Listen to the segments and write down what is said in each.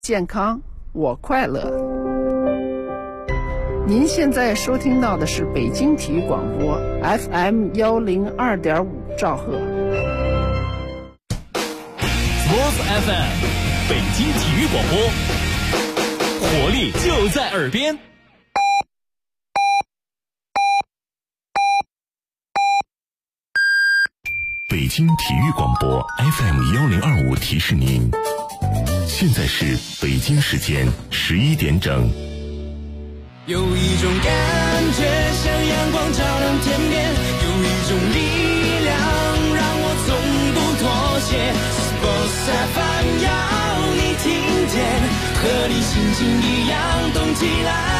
健康我快乐。您现在收听到的是北京体育广播 FM102.5 兆赫。 Sports FM 北京体育广播，活力就在耳边。 北京体育广播 FM1025 提示您，现在是北京时间11点整。 有一种感觉像阳光照亮天边，有一种力量让我从不妥协。Sports FM 要你听见，和你心情一样动起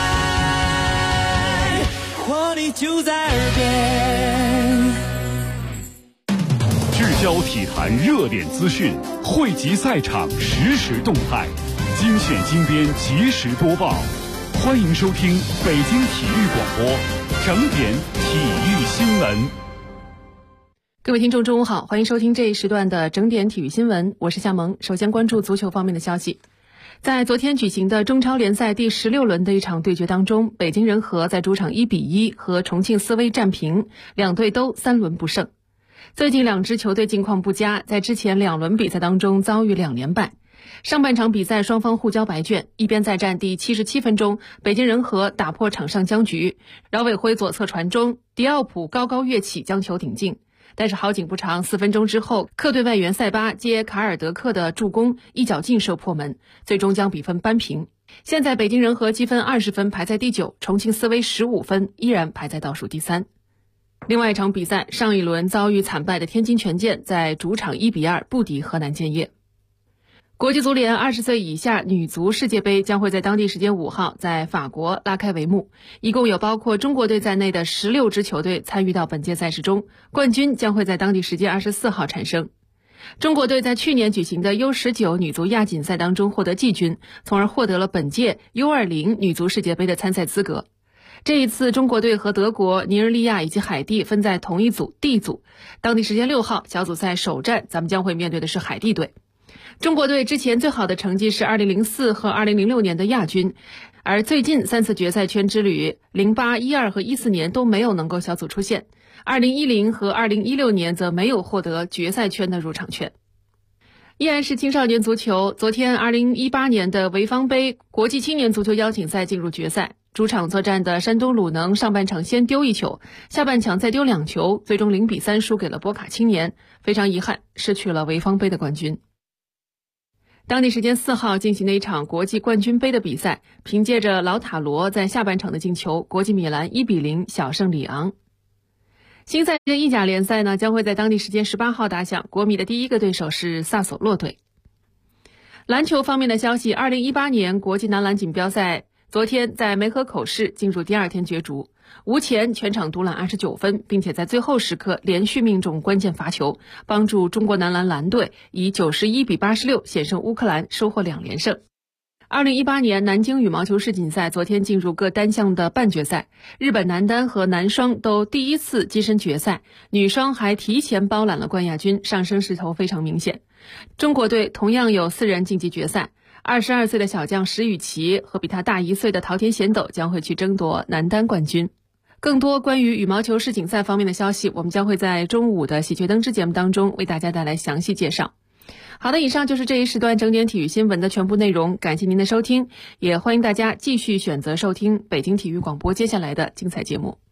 来，活力就在耳边。 聚焦体坛热点资讯，汇集赛场实时动态，精选精编及时播报。欢迎收听北京体育广播整点体育新闻。 各位听众中午好，欢迎收听这一时段的整点体育新闻，我是夏萌。首先关注足球方面的消息。在昨天举行的中超联赛第16轮的一场对决当中，北京人和在主场1-1和重庆斯威战平，两队都3轮不胜。最近两支球队近况不佳，在之前2轮比赛当中遭遇2连败。上半场比赛双方互交白卷，一边再战第77分钟，北京人和打破场上僵局，饶伟辉左侧传中，迪奥普高高跃起将球顶进。但是好景不长，4分钟之后，客队外援塞巴接卡尔德克的助攻，一脚劲射破门，最终将比分扳平。现在北京人和积分20分排在第9，重庆斯威15分，依然排在倒数第3。另外一场比赛，上一轮遭遇惨败的天津权健在主场1-2不敌河南建业。国际足联20岁以下女足世界杯将会在当地时间5号在法国拉开帷幕，一共有包括中国队在内的16支球队参与到本届赛事中，冠军将会在当地时间24号产生。中国队在去年举行的 U19 女足亚锦赛当中获得季军，从而获得了本届 U20 女足世界杯的参赛资格。这一次中国队和德国、尼日利亚以及海地分在同一组 D 组，当地时间6号小组赛首战，咱们将会面对的是海地队。中国队之前最好的成绩是2004和2006年的亚军，而最近3次决赛圈之旅08、12和14年都没有能够小组出线，2010和2016年则没有获得决赛圈的入场券。依然是青少年足球，昨天2018年的潍坊杯国际青年足球邀请赛进入决赛，主场作战的山东鲁能上半场先丢1球，下半场再丢2球，最终0-3输给了波卡青年，非常遗憾失去了潍坊杯的冠军。当地时间4号进行的一场国际冠军杯的比赛，凭借着劳塔罗在下半场的进球，国际米兰1-0小胜里昂。新赛季意甲联赛呢，将会在当地时间18号打响，国米的第一个对手是萨索洛队。篮球方面的消息，2018年国际男篮锦标赛昨天在梅河口市进入第2天角逐，吴前全场独揽29分，并且在最后时刻连续命中关键罚球，帮助中国男篮蓝队以91-86险胜乌克兰，收获2连胜。2018年南京羽毛球世锦赛昨天进入各单项的半决赛，日本男单和男双都第一次跻身决赛，女双还提前包揽了冠亚军，上升势头非常明显。中国队同样有4人晋级决赛，22岁的小将石宇奇和比他大1岁的桃田贤斗将会去争夺男单冠军。更多关于羽毛球世锦赛方面的消息，我们将会在中午的喜鹊灯之节目当中为大家带来详细介绍。好的，以上就是这一时段整点体育新闻的全部内容，感谢您的收听，也欢迎大家继续选择收听北京体育广播接下来的精彩节目。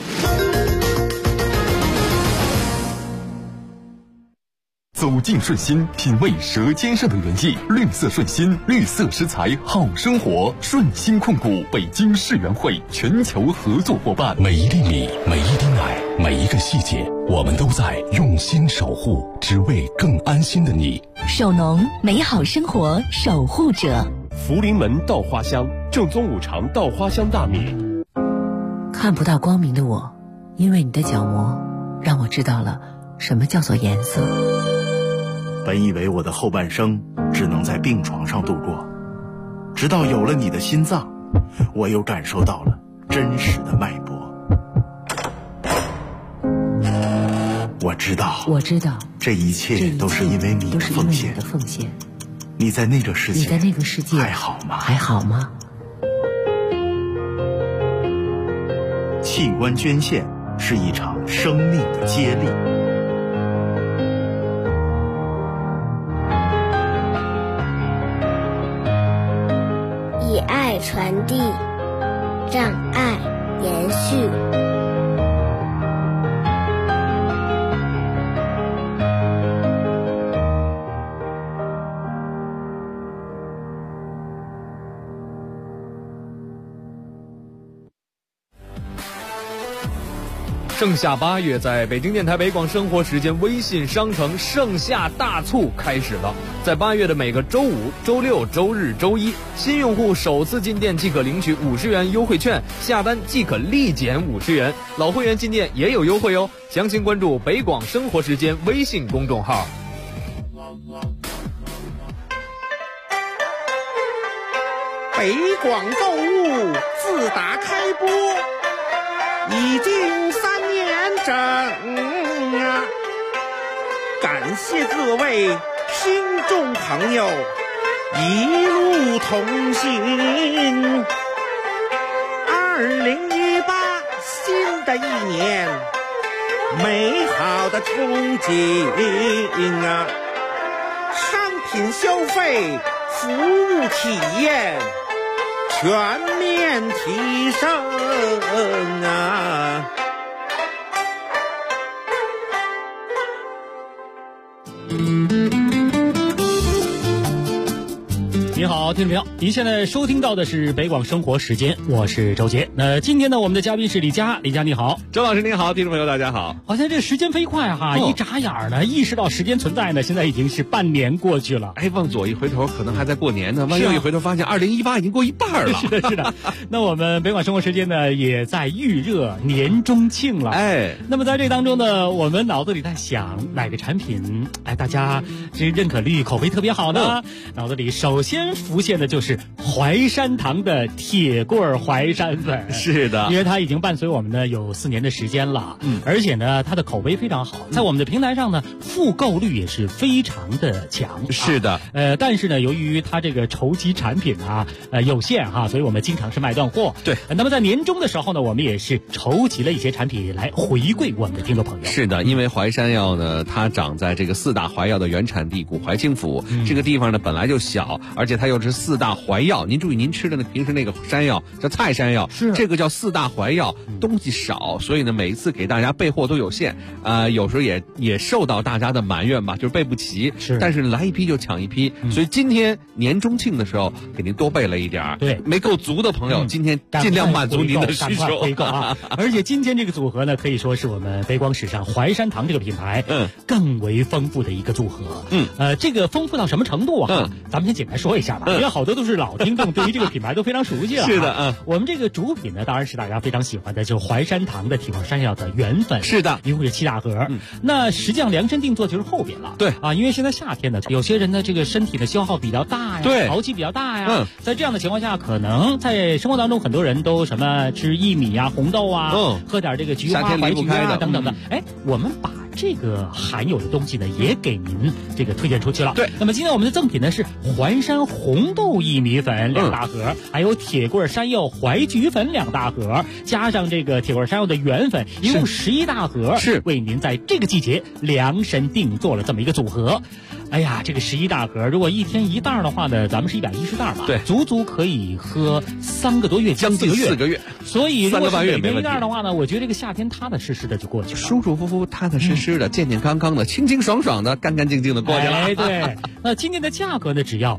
走进顺心，品味舌尖上的原意。绿色顺心，绿色食材好生活。顺心控股北京世园会全球合作伙伴。每一粒米，每一滴奶，每一个细节，我们都在用心守护，只为更安心的你。 首农，美好生活守护者。 福临门稻花香，正宗五常稻花香大米。 看不到光明的我，因为你的角膜，让我知道了什么叫做颜色。 本以为我的后半生只能在病床上度过，直到有了你的心脏，我又感受到了真实的脉搏。我知道， 这一切都是因为你的奉献。 你在那个世界还好吗？ 还好吗？ 器官捐献是一场生命的接力。 以爱传递，让爱延续。 盛夏8月，在北京电台北广生活时间微信商城盛夏大促开始了。在8月的每个周五、周六、周日、周一，新用户首次进店即可领取50元优惠券，下单即可立减50元。老会员进店也有优惠哦。详情关注北广生活时间微信公众号。 北广购物自打开播已经3年整啊！感谢各位听众朋友一路同行。2018新的一年，美好的憧憬啊！商品消费、服务体验全面提升啊！ 你好，听众朋友，您现在收听到的是北广生活时间，我是周杰。那今天呢，我们的嘉宾是李佳，李佳你好， 周老师你好，听众朋友大家好。 好像这时间飞快哈，一眨眼呢，意识到时间存在呢，现在已经是半年过去了。 哎，往左一回头，可能还在过年呢；往右一回头，发现2018已经过一半了。 是的，是的。那我们北广生活时间呢，也在预热年中庆了。 哎， 那么在这当中呢，我们脑子里在想哪个产品，哎，大家这认可率、口碑特别好呢？脑子里首先浮现的就是淮山堂的铁棍淮山粉。 是的， 因为它已经伴随我们呢有4年的时间了，而且呢它的口碑非常好，在我们的平台上呢复购率也是非常的强。 是的， 但是呢由于它这个筹集产品啊有限哈，所以我们经常是卖断货。 对， 那么在年终的时候呢，我们也是筹集了一些产品来回馈我们的听众朋友。 是的，因为淮山药呢，它长在这个4大淮药的原产地古淮清府，这个地方呢本来就小，而且它又是4大淮药。您注意，您吃的平时那个山药叫菜山药， 是这个叫4大淮药，东西少，所以呢每一次给大家备货都有限，有时候也受到大家的埋怨吧，就是备不齐。 是， 但是来一批就抢一批，所以今天年中庆的时候给您多备了一点。 对， 没够足的朋友，今天尽量满足您的需求。 回购啊！而且今天这个组合呢，可以说是我们北广史上淮山堂这个品牌更为丰富的一个组合。这个丰富到什么程度啊？咱们先简单说一下吧，因为好多都是老听众，对于这个品牌都非常熟悉了。 是的， 我们这个主品呢，当然是大家非常喜欢的，就是淮山堂的铁棍山药的原粉。 是的， 一共是7大盒。那实际上量身定做就是后边了。 对啊，因为现在夏天呢，有些人呢这个身体的消耗比较大呀， 对， 潮气比较大呀。在这样的情况下，可能在生活当中很多人都什么吃薏米啊、红豆啊，喝点这个菊花、淮菊啊等等的。哎，我们把这个含有的东西呢，也给您这个推荐出去了。 对， 那么今天我们的赠品呢是淮山红豆薏米粉2大盒，还有铁棍山药淮菊粉2大盒，加上这个铁棍山药的原粉，一共11大盒， 是为您在这个季节量身定做了这么一个组合。哎呀，这个11大盒，如果一天1袋的话呢，咱们是110袋吧？ 对， 足足可以喝3个多月， 将近4个月。 所以如果是每天 1 1袋的话呢，我觉得这个夏天踏踏实实的就过去了， 舒舒服服、踏踏实实的、健健康康的、清清爽爽的、干干净净的过去了。 哎，对。那今天的价格呢，只要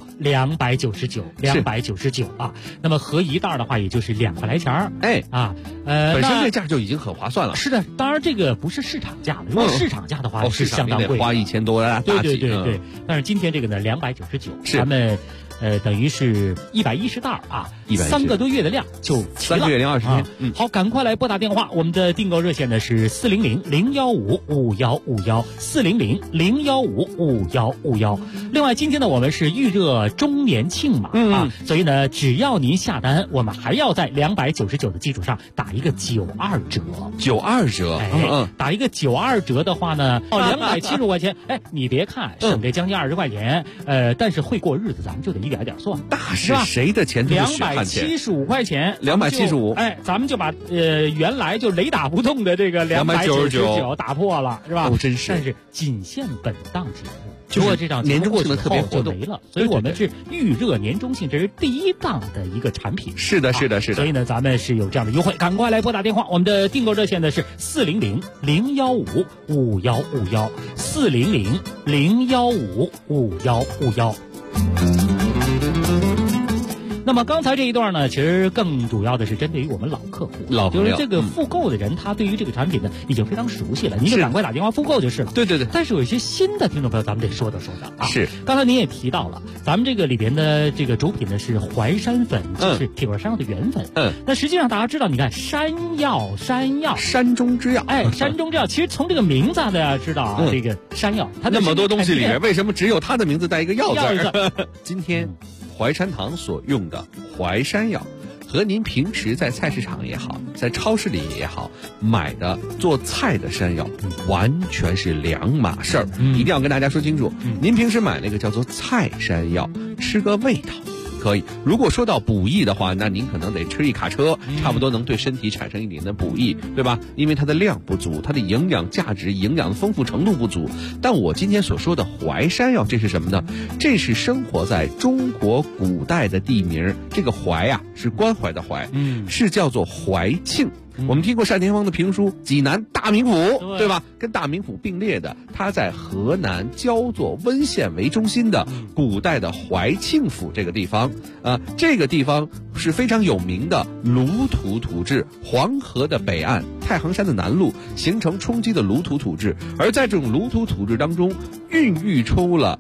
299啊。那么合1袋的话，也就是2块来钱儿。 哎啊， 本身这价就已经很划算了。 是的，当然这个不是市场价了，如果市场价的话是相当贵， 花1000多大几。 对。但是今天这个呢，299，咱们等于是110袋啊，3个多月的量就齐了。 3个月零20天。 好，赶快来拨打电话，我们的订购热线呢是400-015-5151，400-015-5151。另外，今天呢我们是预热周年庆嘛，所以呢只要您下单，我们还要在299的基础上打一个92折。 92折， 打一个92折的话呢，275块钱，你别看省这将近20块钱，但是会过日子，咱们就得一点点算。 那是谁的钱都是血汗钱 ？275块钱 ，275， 咱们就把原来就雷打不动的这个299打破了，是吧？ 真是。 但是仅限本档节目。 如果这档年终性的特别活动就没了，所以我们是预热年终庆，这是第一档的一个产品。 是的。 所以呢，咱们是有这样的优惠，赶快来拨打电话。我们的订购热线呢是400-015-5151，400-015-5151。那么刚才这一段呢，其实更主要的是针对于我们老客户，就是这个复购的人，他对于这个产品呢已经非常熟悉了，您就赶快打电话复购就是了。 对。 但是有一些新的听众朋友，咱们得说道啊。 是。 刚才您也提到了，咱们这个里边的这个主品呢是淮山粉，就是铁棍山药的原粉。那实际上大家知道，你看山药， 山中之药， 山中之药，其实从这个名字大家知道啊，这个山药，它那么多东西里面，为什么只有它的名字带一个药字？今天淮山堂所用的淮山药，和您平时在菜市场也好，在超市里也好买的做菜的山药，完全是两码事儿。一定要跟大家说清楚，您平时买那个叫做菜山药，吃个味道可以。如果说到补益的话，那您可能得吃一卡车，差不多能对身体产生一点的补益，对吧？因为它的量不足，它的营养价值、营养的丰富程度不足。但我今天所说的淮山药，这是什么呢？这是生活在中国古代的地名，这个淮啊是关怀的怀，是叫做淮庆。我们听过单田芳的评书《济南大名府》，对吧？跟大名府并列的，它在河南焦作温县为中心的古代的淮庆府这个地方，这个地方是非常有名的鲁土土质，黄河的北岸，太行山的南麓形成冲积的鲁土土质，而在这种鲁土土质当中，孕育出了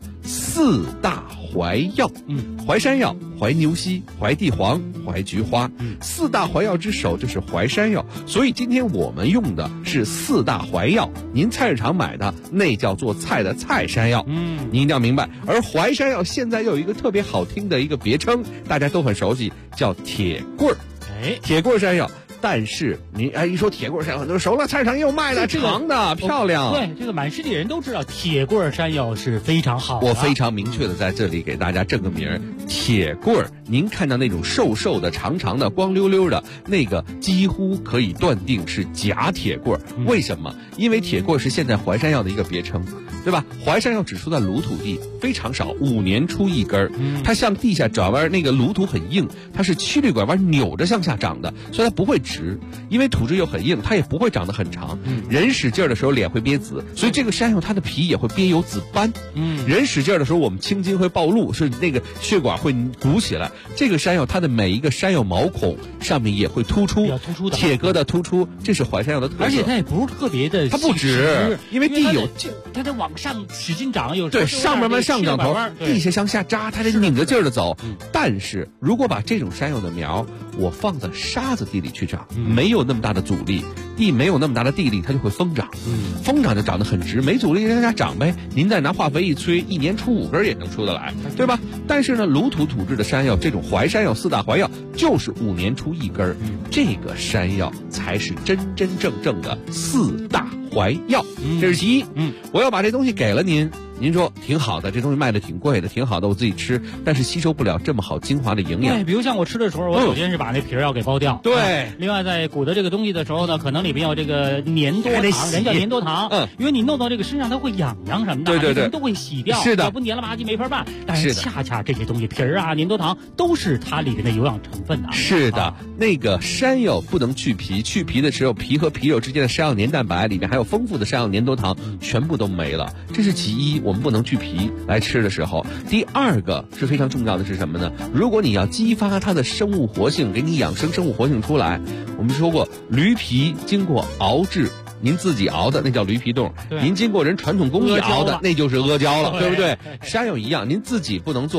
4大淮药，淮山药、淮牛膝、淮地黄、淮菊花，4大淮药之首就是淮山药。所以今天我们用的是4大淮药，您菜市场买的那叫做菜的菜山药，您一定要明白。而淮山药现在又有一个特别好听的一个别称，大家都很熟悉，叫铁棍儿。铁棍儿山药。但是您一说铁棍山药，很多人熟了，菜市场也有卖的，长的漂亮。 对，这个满世界人都知道铁棍山药是非常好的。 我非常明确的在这里给大家正个名儿，铁棍，您看到那种瘦瘦的、长长的、光溜溜的那个，几乎可以断定是假铁棍。为什么？因为铁棍是现在淮山药的一个别称，对吧？淮山药只出在鲁土地，非常少，5年出一根儿。它向地下转弯，那个鲁土很硬，它是曲率拐弯扭着向下长的，所以它不会直，因为土质又很硬，它也不会长得很长。人使劲的时候脸会憋紫，所以这个山药它的皮也会憋有紫斑。人使劲的时候，我们青筋会暴露，是那个血管会鼓起来。这个山药它的每一个山药毛孔上面也会突出，铁疙瘩突出，这是淮山药的特色。 而且它也不是特别的， 它不直，因为地有， 它得往上使劲长，有对上面慢上涨头，地下向下扎，它得拧着劲儿的走。但是如果把这种山药的苗我放在沙子地里去长，没有那么大的阻力，地没有那么大的地力，它就会疯长。疯长就长得很直，没阻力让它长呗。您再拿化肥一催，1年出5根也能出得来，对吧？但是呢，鲁土土质的山药，这种淮山药4大淮药，就是5年出1根，这个山药才是真真正正的4大淮药。这是其一。我要把这东西给了您。您说挺好的，这东西卖的挺贵的，挺好的，我自己吃，但是吸收不了这么好精华的营养。 对，比如像我吃的时候，我首先是把那皮儿要给剥掉。 对。 另外，在鼓捣这个东西的时候呢，可能里边有这个粘多糖，人叫粘多糖。因为你弄到这个身上，它会痒痒什么的，对，都会洗掉。 是的。 要不粘了吧唧没法办。但是恰恰这些东西，皮儿啊、粘多糖都是它里边的有氧成分啊。 是的，那个山药不能去皮，去皮的时候，皮和皮肉之间的山药粘蛋白里面还有丰富的山药粘多糖，全部都没了。这是其一，我们不能去皮来吃的时候。第二个是非常重要的是什么呢？如果你要激发它的生物活性，给你养生生物活性出来，我们说过驴皮经过熬制，您自己熬的那叫驴皮冻，您经过人传统工艺熬的那就是阿胶了，对不对？山药一样，您自己不能做，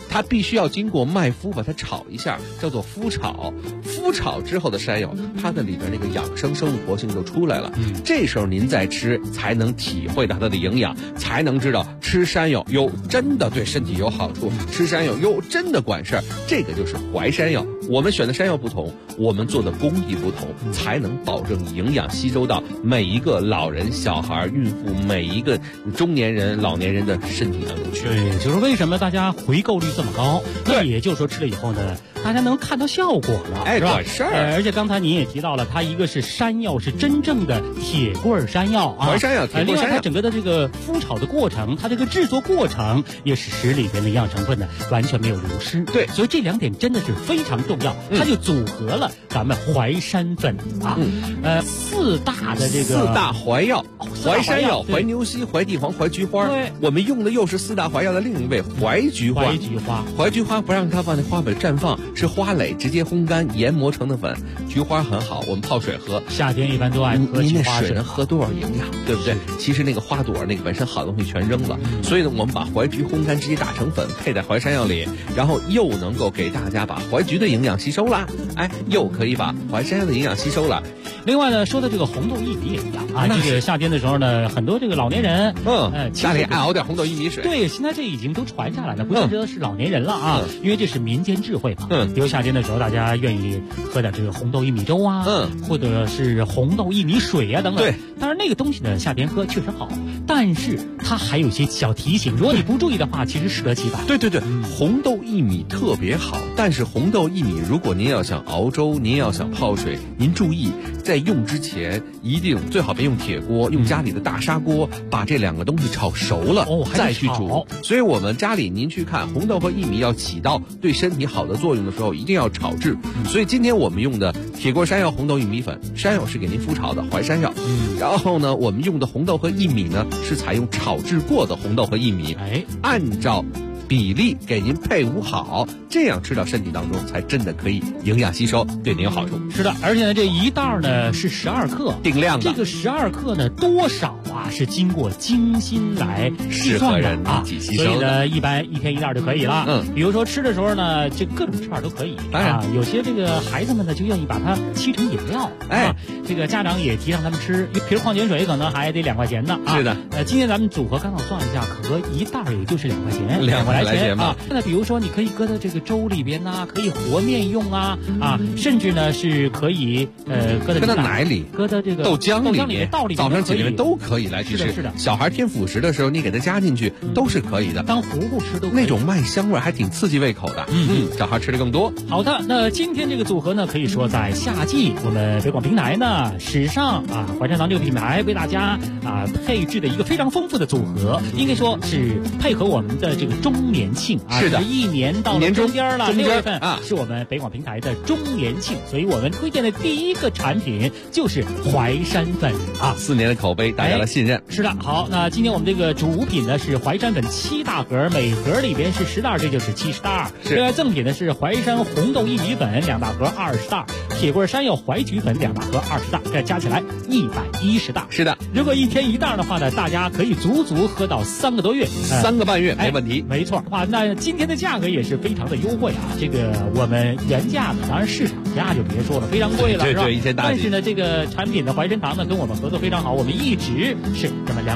它必须要经过麦麸把它炒一下，叫做麸炒。麸炒之后的山药，它的里边那个养生生物活性就出来了。这时候您再吃，才能体会到它的营养，才能知道吃山药真的对身体有好处，吃山药真的管事儿。这个就是淮山药。我们选的山药不同，我们做的工艺不同，才能保证营养吸收到每一个老人、小孩、孕妇，每一个中年人、老年人的身体当中去。 对，就是为什么大家回购率这么高？那也就是说吃了以后呢，大家能看到效果了，是吧？ 管事儿。 而且刚才您也提到了，它一个是山药，是真正的铁棍山药啊， 淮山药、铁棍山药。 另外，它整个的这个麸炒的过程，它这个制作过程也是使里边的营养成分呢完全没有流失。 对， 所以这两点真的是非常重要，它就组合了咱们淮山粉啊，四大淮药。淮山药、淮牛膝、淮地黄、淮菊花。 对， 我们用的又是四大淮药的另一味淮菊花。淮菊花不让它放在花蕊绽放，是花蕾直接烘干研磨成的粉。菊花很好，我们泡水喝。 夏天一般都爱喝您那菊花水能喝多少营养，对不对？其实那个花朵那个本身好东西全扔了，所以呢，我们把淮菊烘干直接打成粉，配在淮山药里，然后又能够给大家把淮菊的营养吸收了，又可以把淮山药的营养吸收了。 另外呢，说的这个红豆薏米也一样啊，这个夏天的时候呢，很多这个老年人， 家里爱熬点红豆薏米水。 对，现在这已经都传下来了，不见得是老年人了啊，因为这是民间智慧嘛。比如夏天的时候，大家愿意喝点这个红豆薏米粥啊，或者是红豆薏米水啊等等。 对， 当然那个东西呢，夏天喝确实好，但是它还有一些小提醒，如果你不注意的话，其实适得其反。 对，红豆薏米特别好，但是红豆薏米如果您要想熬粥，您要想泡水，您注意在用之前一定最好别用铁锅，用家里的大砂锅把这两个东西炒熟了，再去煮。所以我们家里您去看红豆和薏米要起到对身体好的作用的时候，一定要炒制。所以今天我们用的铁锅山药红豆薏米粉，山药是给您麸炒的淮山药，然后呢，我们用的红豆和薏米呢是采用炒制过的红豆和薏米，按照比例给您配伍好，这样吃到身体当中才真的可以营养吸收，对您有好处。 是的，而且呢，这一袋呢是12克， 定量的。 这个12克呢，多少是经过精心来计算的啊，所以呢，一般1天1袋就可以了。比如说吃的时候呢，这各种吃法都可以。当然，有些这个孩子们呢就愿意把它沏成饮料，这个家长也提倡他们吃，一瓶矿泉水可能还得2块钱呢啊。 是的， 今天咱们组合刚好算一下，可一袋也就是2块钱，2块来钱啊。那比如说你可以搁到这个粥里边呐，可以和面用啊，甚至呢是可以搁到奶里， 搁到这个豆浆里面，早上起来都可以来去吃。 是的， 小孩添辅食的时候，你给他加进去都是可以的， 当糊糊吃都可以。 那种麦香味还挺刺激胃口的。小孩吃的更多。 好的，那今天这个组合呢，可以说在夏季，我们北广平台呢史上淮山堂这个品牌为大家配置的一个非常丰富的组合，应该说是配合我们的这个周年庆是的， 一年到了中间了，6月份是我们北广平台的周年庆，所以我们推荐的第一个产品就是淮山粉 4年的口碑，大家的信任。 是的，好，那今天我们这个主品呢是淮山粉7大盒，每盒里边是10袋，这就是70袋。另外赠品呢是淮山红豆薏米粉2大盒20袋，铁棍山药淮菊粉2大盒20袋，这加起来110袋。 是的， 如果1天1袋的话呢，大家可以足足喝到3个多月 ，3个半月没问题。 没错，那今天的价格也是非常的优惠啊！这个我们原价呢，当然市场价就别说了，非常贵了，是吧？但是呢，这个产品的淮山堂呢跟我们合作非常好，我们一直是这么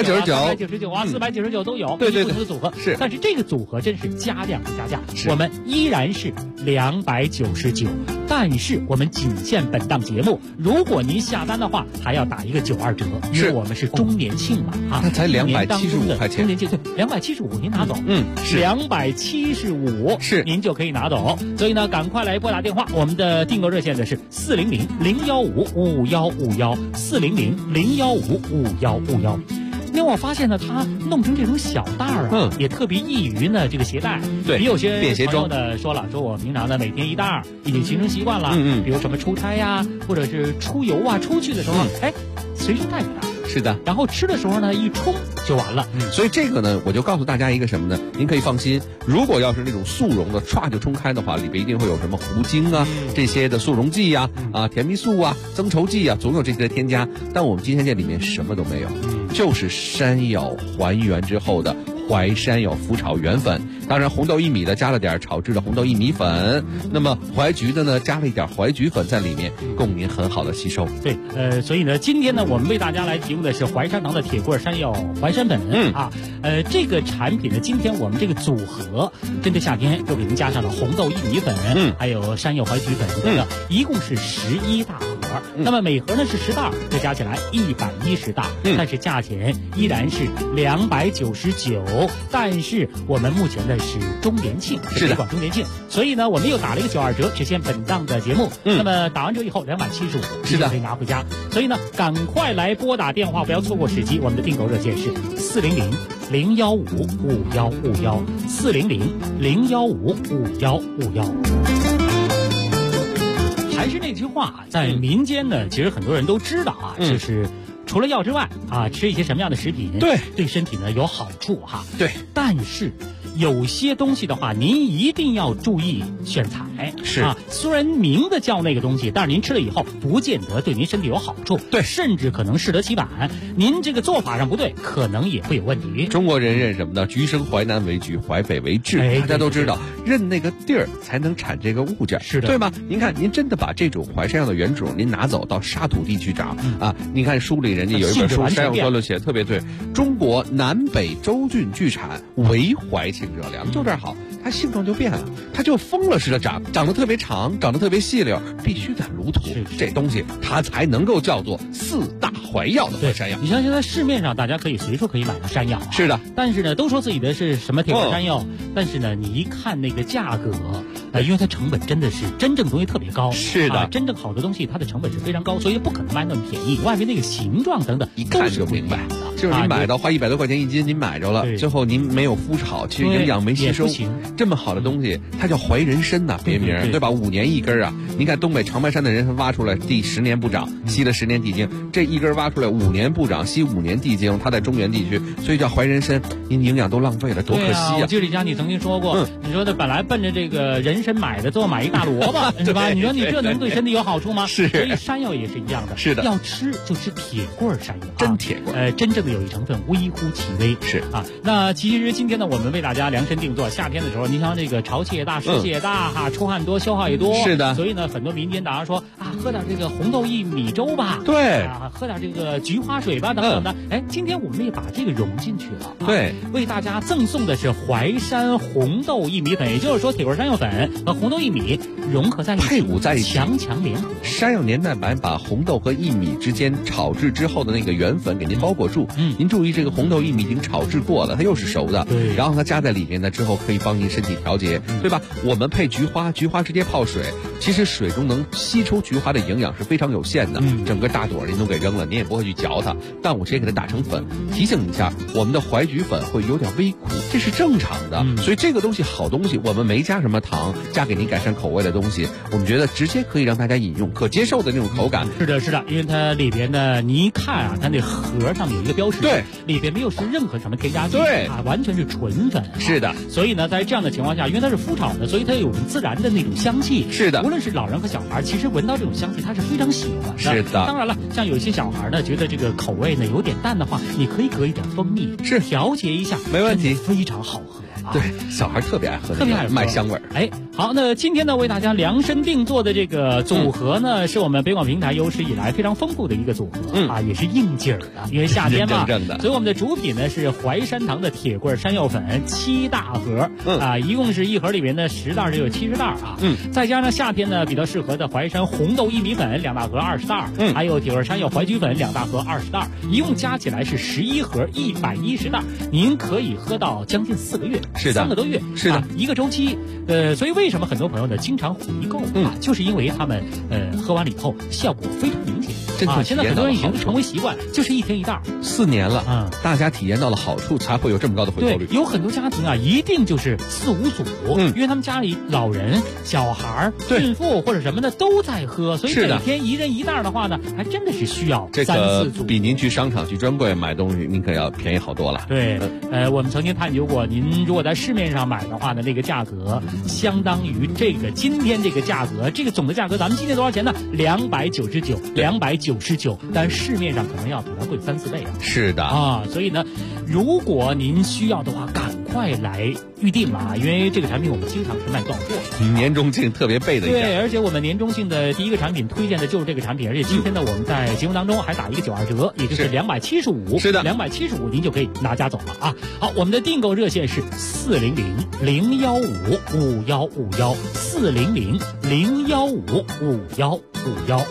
299、499都有， 对， 不同的组合是。 但是这个组合真是加量不加价，我们依然是299，但是我们仅限本档节目，如果您下单的话，还要打一个92折，因为我们是周年庆嘛那才275块钱， 周年庆对，275您拿走，是275 是您就可以拿走，所以呢，赶快来拨打电话，我们的订购热线的是400-015-5151，400-015-5151。因为我发现呢，它弄成这种小袋也特别易于呢这个携带。 对， 也有些朋友呢说了，说我平常呢每天1袋已经形成习惯了。比如什么出差呀，或者是出游出去的时候，随身带一袋。 是的， 然后吃的时候呢，一冲就完了。 所以这个呢，我就告诉大家一个什么呢？您可以放心，如果要是那种速溶的，歘就冲开的话，里边一定会有什么糊精这些的速溶剂甜蜜素增稠剂总有这些的添加。但我们今天这里面什么都没有，就是山药还原之后的淮山药麸炒原粉， 当然红豆薏米的加了点炒制的红豆薏米粉，那么淮菊的呢加了一点淮菊粉在里面，供您很好的吸收。 对，所以呢，今天呢，我们为大家来提供的是淮山堂的铁棍山药淮山粉这个产品呢，今天我们这个组合针对夏天又给您加上了红豆薏米粉，还有山药淮菊粉等等，一共是11大盒。那么每盒呢是10袋，这加起来110袋，但是价钱依然是299。但是我们目前的是周年庆，是北广周年庆，所以呢，我们又打了一个92折，实现本档的节目。那么打完折以后275，是的，可以拿回家。所以呢，赶快来拨打电话，不要错过时机。我们的订购热线是400-015-5151，400-015-5151。还是那句话，在民间呢，其实很多人都知道就是除了药之外吃一些什么样的食品对身体呢有好处对，但是有些东西的话，您一定要注意选材。是虽然名字叫那个东西，但是您吃了以后，不见得对您身体有好处。对，甚至可能适得其反。您这个做法上不对，可能也会有问题。 中国人认什么呢？橘生淮南为橘，淮北为枳。大家都知道，认那个地儿才能产这个物件，是的，对吧？您看，您真的把这种淮山药的原种，您拿走到沙土地去长您看书里人家有一本书《山药专论》写的特别对，中国南北州郡聚产，唯淮清热凉，就这儿好。它性状就变了，它就疯了似的长得特别长，长得特别细溜，必须在炉土，这东西它才能够叫做4大淮药的淮山药。 你像现在市面上大家可以随处可以买到山药， 是的， 但是呢，都说自己的是什么铁棍山药，但是呢，你一看那个价格，因为它成本真的是真正东西特别高， 是的， 真正好的东西它的成本是非常高，所以不可能卖那么便宜。外面那个形状等等， 一看就明白。就是您买到花100多块钱一斤，您买着了，最后您没有麸炒，其实营养没吸收。这么好的东西，它叫淮人参呐，别名对吧？5年一根您看东北长白山的人参挖出来，第10年不长，吸了10年地精，这一根挖出来5年不长，吸5年地精，它在中原地区，所以叫淮人参。您营养都浪费了，多可惜我记得李佳，你曾经说过，你说的本来奔着这个人参买的，最后买一大萝卜，是吧？你说你这能对身体有好处吗？ 是。 所以山药也是一样的， 是的， 要吃就吃铁棍山药， 真铁棍， 真正的有益成分微乎其微， 是那其实今天呢，我们为大家量身定做，夏天的时候，你像这个潮气也大，湿气也大出汗多，消耗也多， 是的。 所以呢，很多民间大家说喝点这个红豆薏米粥吧， 对喝点这个菊花水吧，等等的。今天我们也把这个融进去了， 对， 为大家赠送的是淮山红豆薏米粉，也就是说铁棍山药粉和红豆薏米融合在一起， 配伍在一起， 强强联合。 山药年代版把红豆和薏米之间炒制之后的那个原粉给您包裹住，您注意这个红豆薏米已经炒制过了，它又是熟的， 对， 然后它加在里面呢之后可以帮您身体调节，对吧？我们配菊花直接泡水，其实水中能吸出菊花的营养是非常有限的，整个大朵您都给扔了，您也不会去嚼它，但我直接给它打成粉。提醒一下，我们的淮菊粉会有点微苦，这是正常的，所以这个东西好东西，我们没加什么糖，加给您改善口味的东西，我们觉得直接可以让大家饮用，可接受的那种口感。 是的，因为它里边呢，你一看它那盒上面有一个标识， 对， 里边没有是任何什么添加剂， 对完全是纯粉， 是的。 所以呢，在这样的情况下，因为它是麸炒的，所以它有自然的那种香气， 是的。 无论是老人和小孩，其实闻到这种香气，他是非常喜欢的。 是的。 当然了，像有些小孩呢，觉得这个口味呢有点淡的话，你可以搁一点蜂蜜， 是调节一下， 没问题， 非常好喝。 对，小孩特别爱喝， 特别爱麦香味儿。 好，那今天呢，为大家量身定做的这个组合呢，是我们北广平台有史以来非常丰富的一个组合，也是应景的，因为夏天嘛，所以我们的主品呢是淮山堂的铁棍山药粉7大盒，一共是一盒里面的10袋就有70袋再加上夏天呢比较适合的淮山红豆薏米粉2大盒20袋，还有铁棍山药淮菊粉2大盒20袋，一共加起来是11盒110袋，您可以喝到将近4个月。 是的，3 个多月， 是的， 一个周期。所以为什么很多朋友呢经常回购就是因为他们喝完了以后效果非常明显。现在很多人已经成为习惯，就是1天1袋 ，4年了，大家体验到了好处，才会有这么高的回购率。 有很多家庭一定就是4、5组，因为他们家里老人、小孩、孕妇或者什么的都在喝，所以每天1人1袋的话呢，还真的是需要3、4组。 比您去商场去专柜买东西，您可要便宜好多了。 对，我们曾经探究过，您如果在市面上买的话呢，那个价格相当于这个今天这个价格，这个总的价格，咱们今天多少钱呢？299，但市面上可能要比它贵3、4倍是的所以呢，如果您需要的话，赶快来预定了，因为这个产品我们经常是卖断货。 年终庆特别备的一家。 对，而且我们年终庆的第一个产品推荐的就是这个产品，而且今天呢我们在节目当中还打一个92折，也就是275。是的，275您就可以拿家走了啊。好，我们的订购热线是400-015-5151，400-015-5151。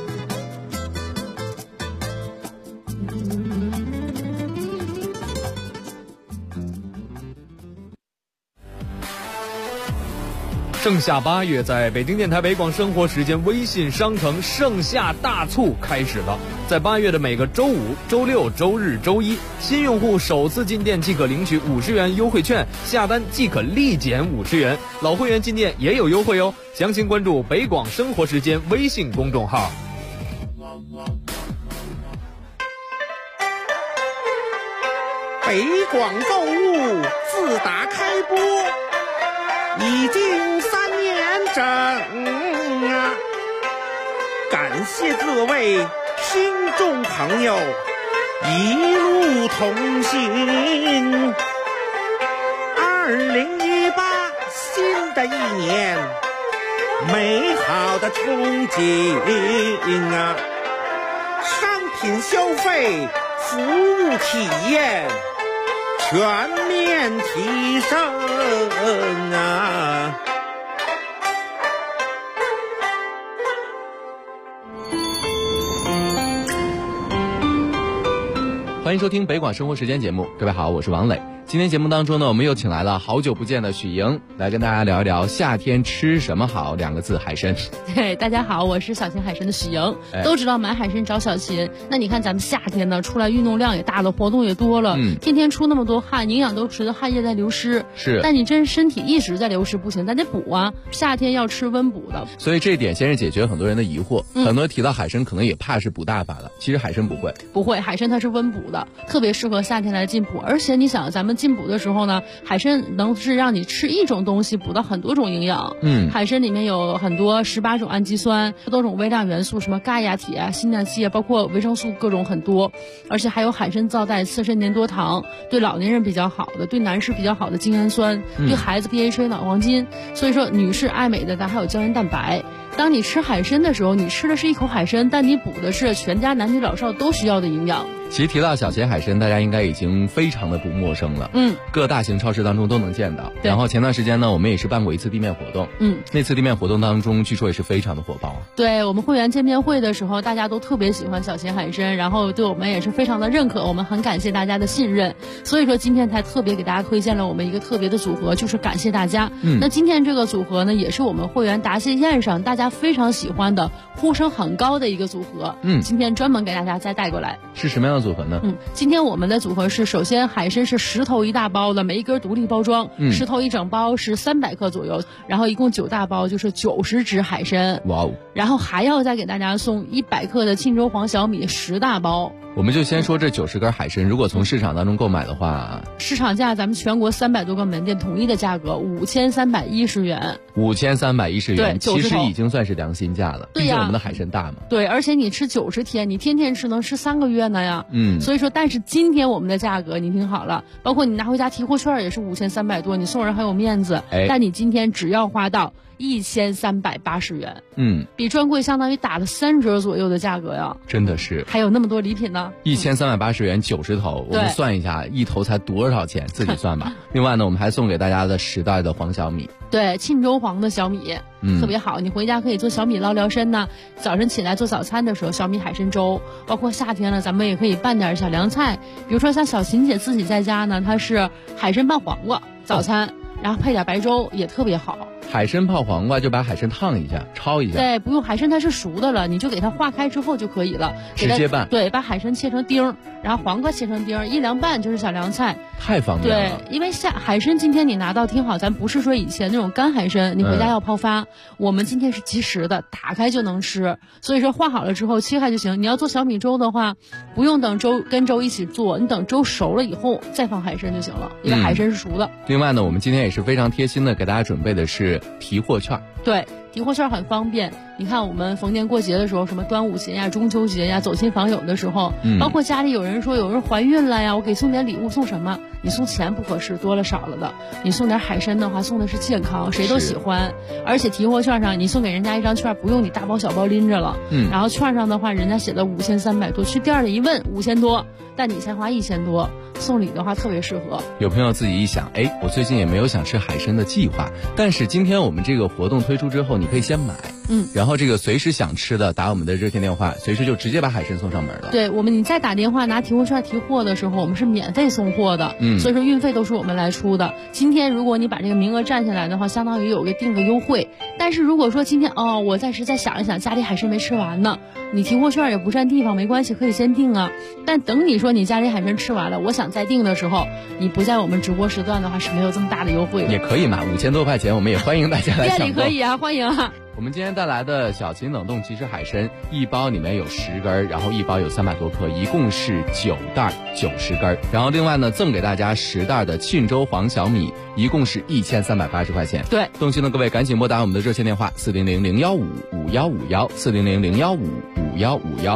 盛夏8月，在北京电台北广生活时间微信商城盛夏大促开始了。在8月的每个周五、周六、周日、周一，新用户首次进店即可领取50元优惠券，下单即可立减50元。老会员进店也有优惠哦。详情关注北广生活时间微信公众号。 北广购物自打开播已经3年整啊！感谢各位听众朋友一路同行。2018新的一年，美好的憧憬啊！商品消费、服务体验全面提升啊！ 欢迎收听北广生活时间节目，各位好，我是王磊。今天节目当中呢，我们又请来了好久不见的许莹，来跟大家聊一聊夏天吃什么好2个字，海参。 对，大家好，我是小秦海参的许莹。都知道买海参找小秦，那你看咱们夏天呢，出来运动量也大了，活动也多了，天天出那么多汗，营养都随着汗液在流失。 是， 但你真身体一直在流失不行，咱得补啊。夏天要吃温补的， 所以这一点先是解决很多人的疑惑。很多人提到海参，可能也怕是补大法了，其实海参不会， 海参它是温补的，特别适合夏天来进补。而且你想，咱们进补的时候呢，海参能是让你吃一种东西补到很多种营养。海参里面有很多18种氨基酸，多种微量元素，什么钙呀、铁啊、锌呐、硒啊，包括维生素各种很多。而且还有海参皂带刺身粘多糖，对老年人比较好的，对男士比较好的精氨酸，对孩子 DHA 脑黄金。所以说女士爱美的，咱还有胶原蛋白。当你吃海参的时候，你吃的是一口海参，但你补的是全家男女老少都需要的营养。 其实提到小秦海参，大家应该已经非常的不陌生了。各大型超市当中都能见到。然后前段时间呢，我们也是办过一次地面活动。那次地面活动当中，据说也是非常的火爆啊。 对，我们会员见面会的时候，大家都特别喜欢小秦海参，然后对我们也是非常的认可，我们很感谢大家的信任。所以说今天才特别给大家推荐了我们一个特别的组合，就是感谢大家。那今天这个组合呢，也是我们会员答谢宴上大家非常喜欢的、呼声很高的一个组合。今天专门给大家再带过来。 是什么样的组合呢？ 今天我们的组合是，首先海参是10头1大包的，每一根独立包装，10头1整包是300克左右，然后一共9大包就是90只海参。 哇哦！ 然后还要再给大家送100克的沁州黄小米10大包。 我们就先说这90根海参，如果从市场当中购买的话， 市场价咱们全国300多个门店统一的价格5310元。 5310元， 对， 其实已经算是良心价了。 对呀， 毕竟我们的海参大嘛。 对，而且你吃90天，你天天吃能吃3个月呢呀。所以说，但是今天我们的价格你听好了，包括你拿回家提货券也是5300多，你送人很有面子。但你今天只要花到1380元，比专柜相当于打了3折左右的价格呀， 真的是。 还有那么多礼品呢 ，1380元90头，我们算一下，一头才多少钱，自己算吧。另外呢，我们还送给大家的10袋的黄小米， 对，沁州黄的小米，特别好，你回家可以做小米捞参呐，早晨起来做早餐的时候小米海参粥，包括夏天了，咱们也可以拌点小凉菜，比如说像小秦姐自己在家呢，她是海参拌黄瓜早餐，然后配点白粥也特别好。 海参泡黄瓜就把海参烫一下，焯一下。 对，不用，海参它是熟的了，你就给它化开之后就可以了， 直接拌。 对，把海参切成丁，然后黄瓜切成丁，一凉拌就是小凉菜， 太方便了。 对，因为海参今天你拿到，听好，咱不是说以前那种干海参，你回家要泡发，我们今天是即食的，打开就能吃。所以说化好了之后切开就行。你要做小米粥的话，不用等粥跟粥一起做，你等粥熟了以后再放海参就行了，因为海参是熟的。 另外呢，我们今天也是非常贴心的给大家准备的是提货券。 对，提货券很方便。你看我们逢年过节的时候，什么端午节呀、中秋节呀，走亲访友的时候，包括家里有人说有人怀孕了呀，我给送点礼物，送什么？你送钱不合适，多了少了的。你送点海参的话，送的是健康，谁都喜欢。而且提货券上你送给人家一张券，不用你大包小包拎着了。然后券上的话，人家写的5300多，去店里一问5000多，但你才花1000多，送礼的话特别适合。 有朋友自己一想，哎，我最近也没有想吃海参的计划，但是今天我们这个活动推出之后，你可以先买，然后这个随时想吃的打我们的热线电话，随时就直接把海参送上门了。 对，你再打电话拿提货券提货的时候，我们是免费送货的，所以说运费都是我们来出的。今天如果你把这个名额占下来的话，相当于有个定个优惠。但是如果说今天我暂时再想一想，家里海参没吃完呢，你提货券也不占地方，没关系，可以先订啊。但等你说你家里海参吃完了，我想再订的时候，你不在我们直播时段的话，是没有这么大的优惠的。 也可以嘛，5000多块钱，我们也欢迎大家来抢购。 店里可以啊，欢迎啊。 我们今天带来的小秦冷冻即食海参，一包里面有10根，然后一包有300多克，一共是9袋90根。然后另外呢，赠给大家10袋的沁州黄小米，一共是1380块钱。 对， 动心的各位赶紧拨打我们的热线电话400-015-5151，400-015-5151。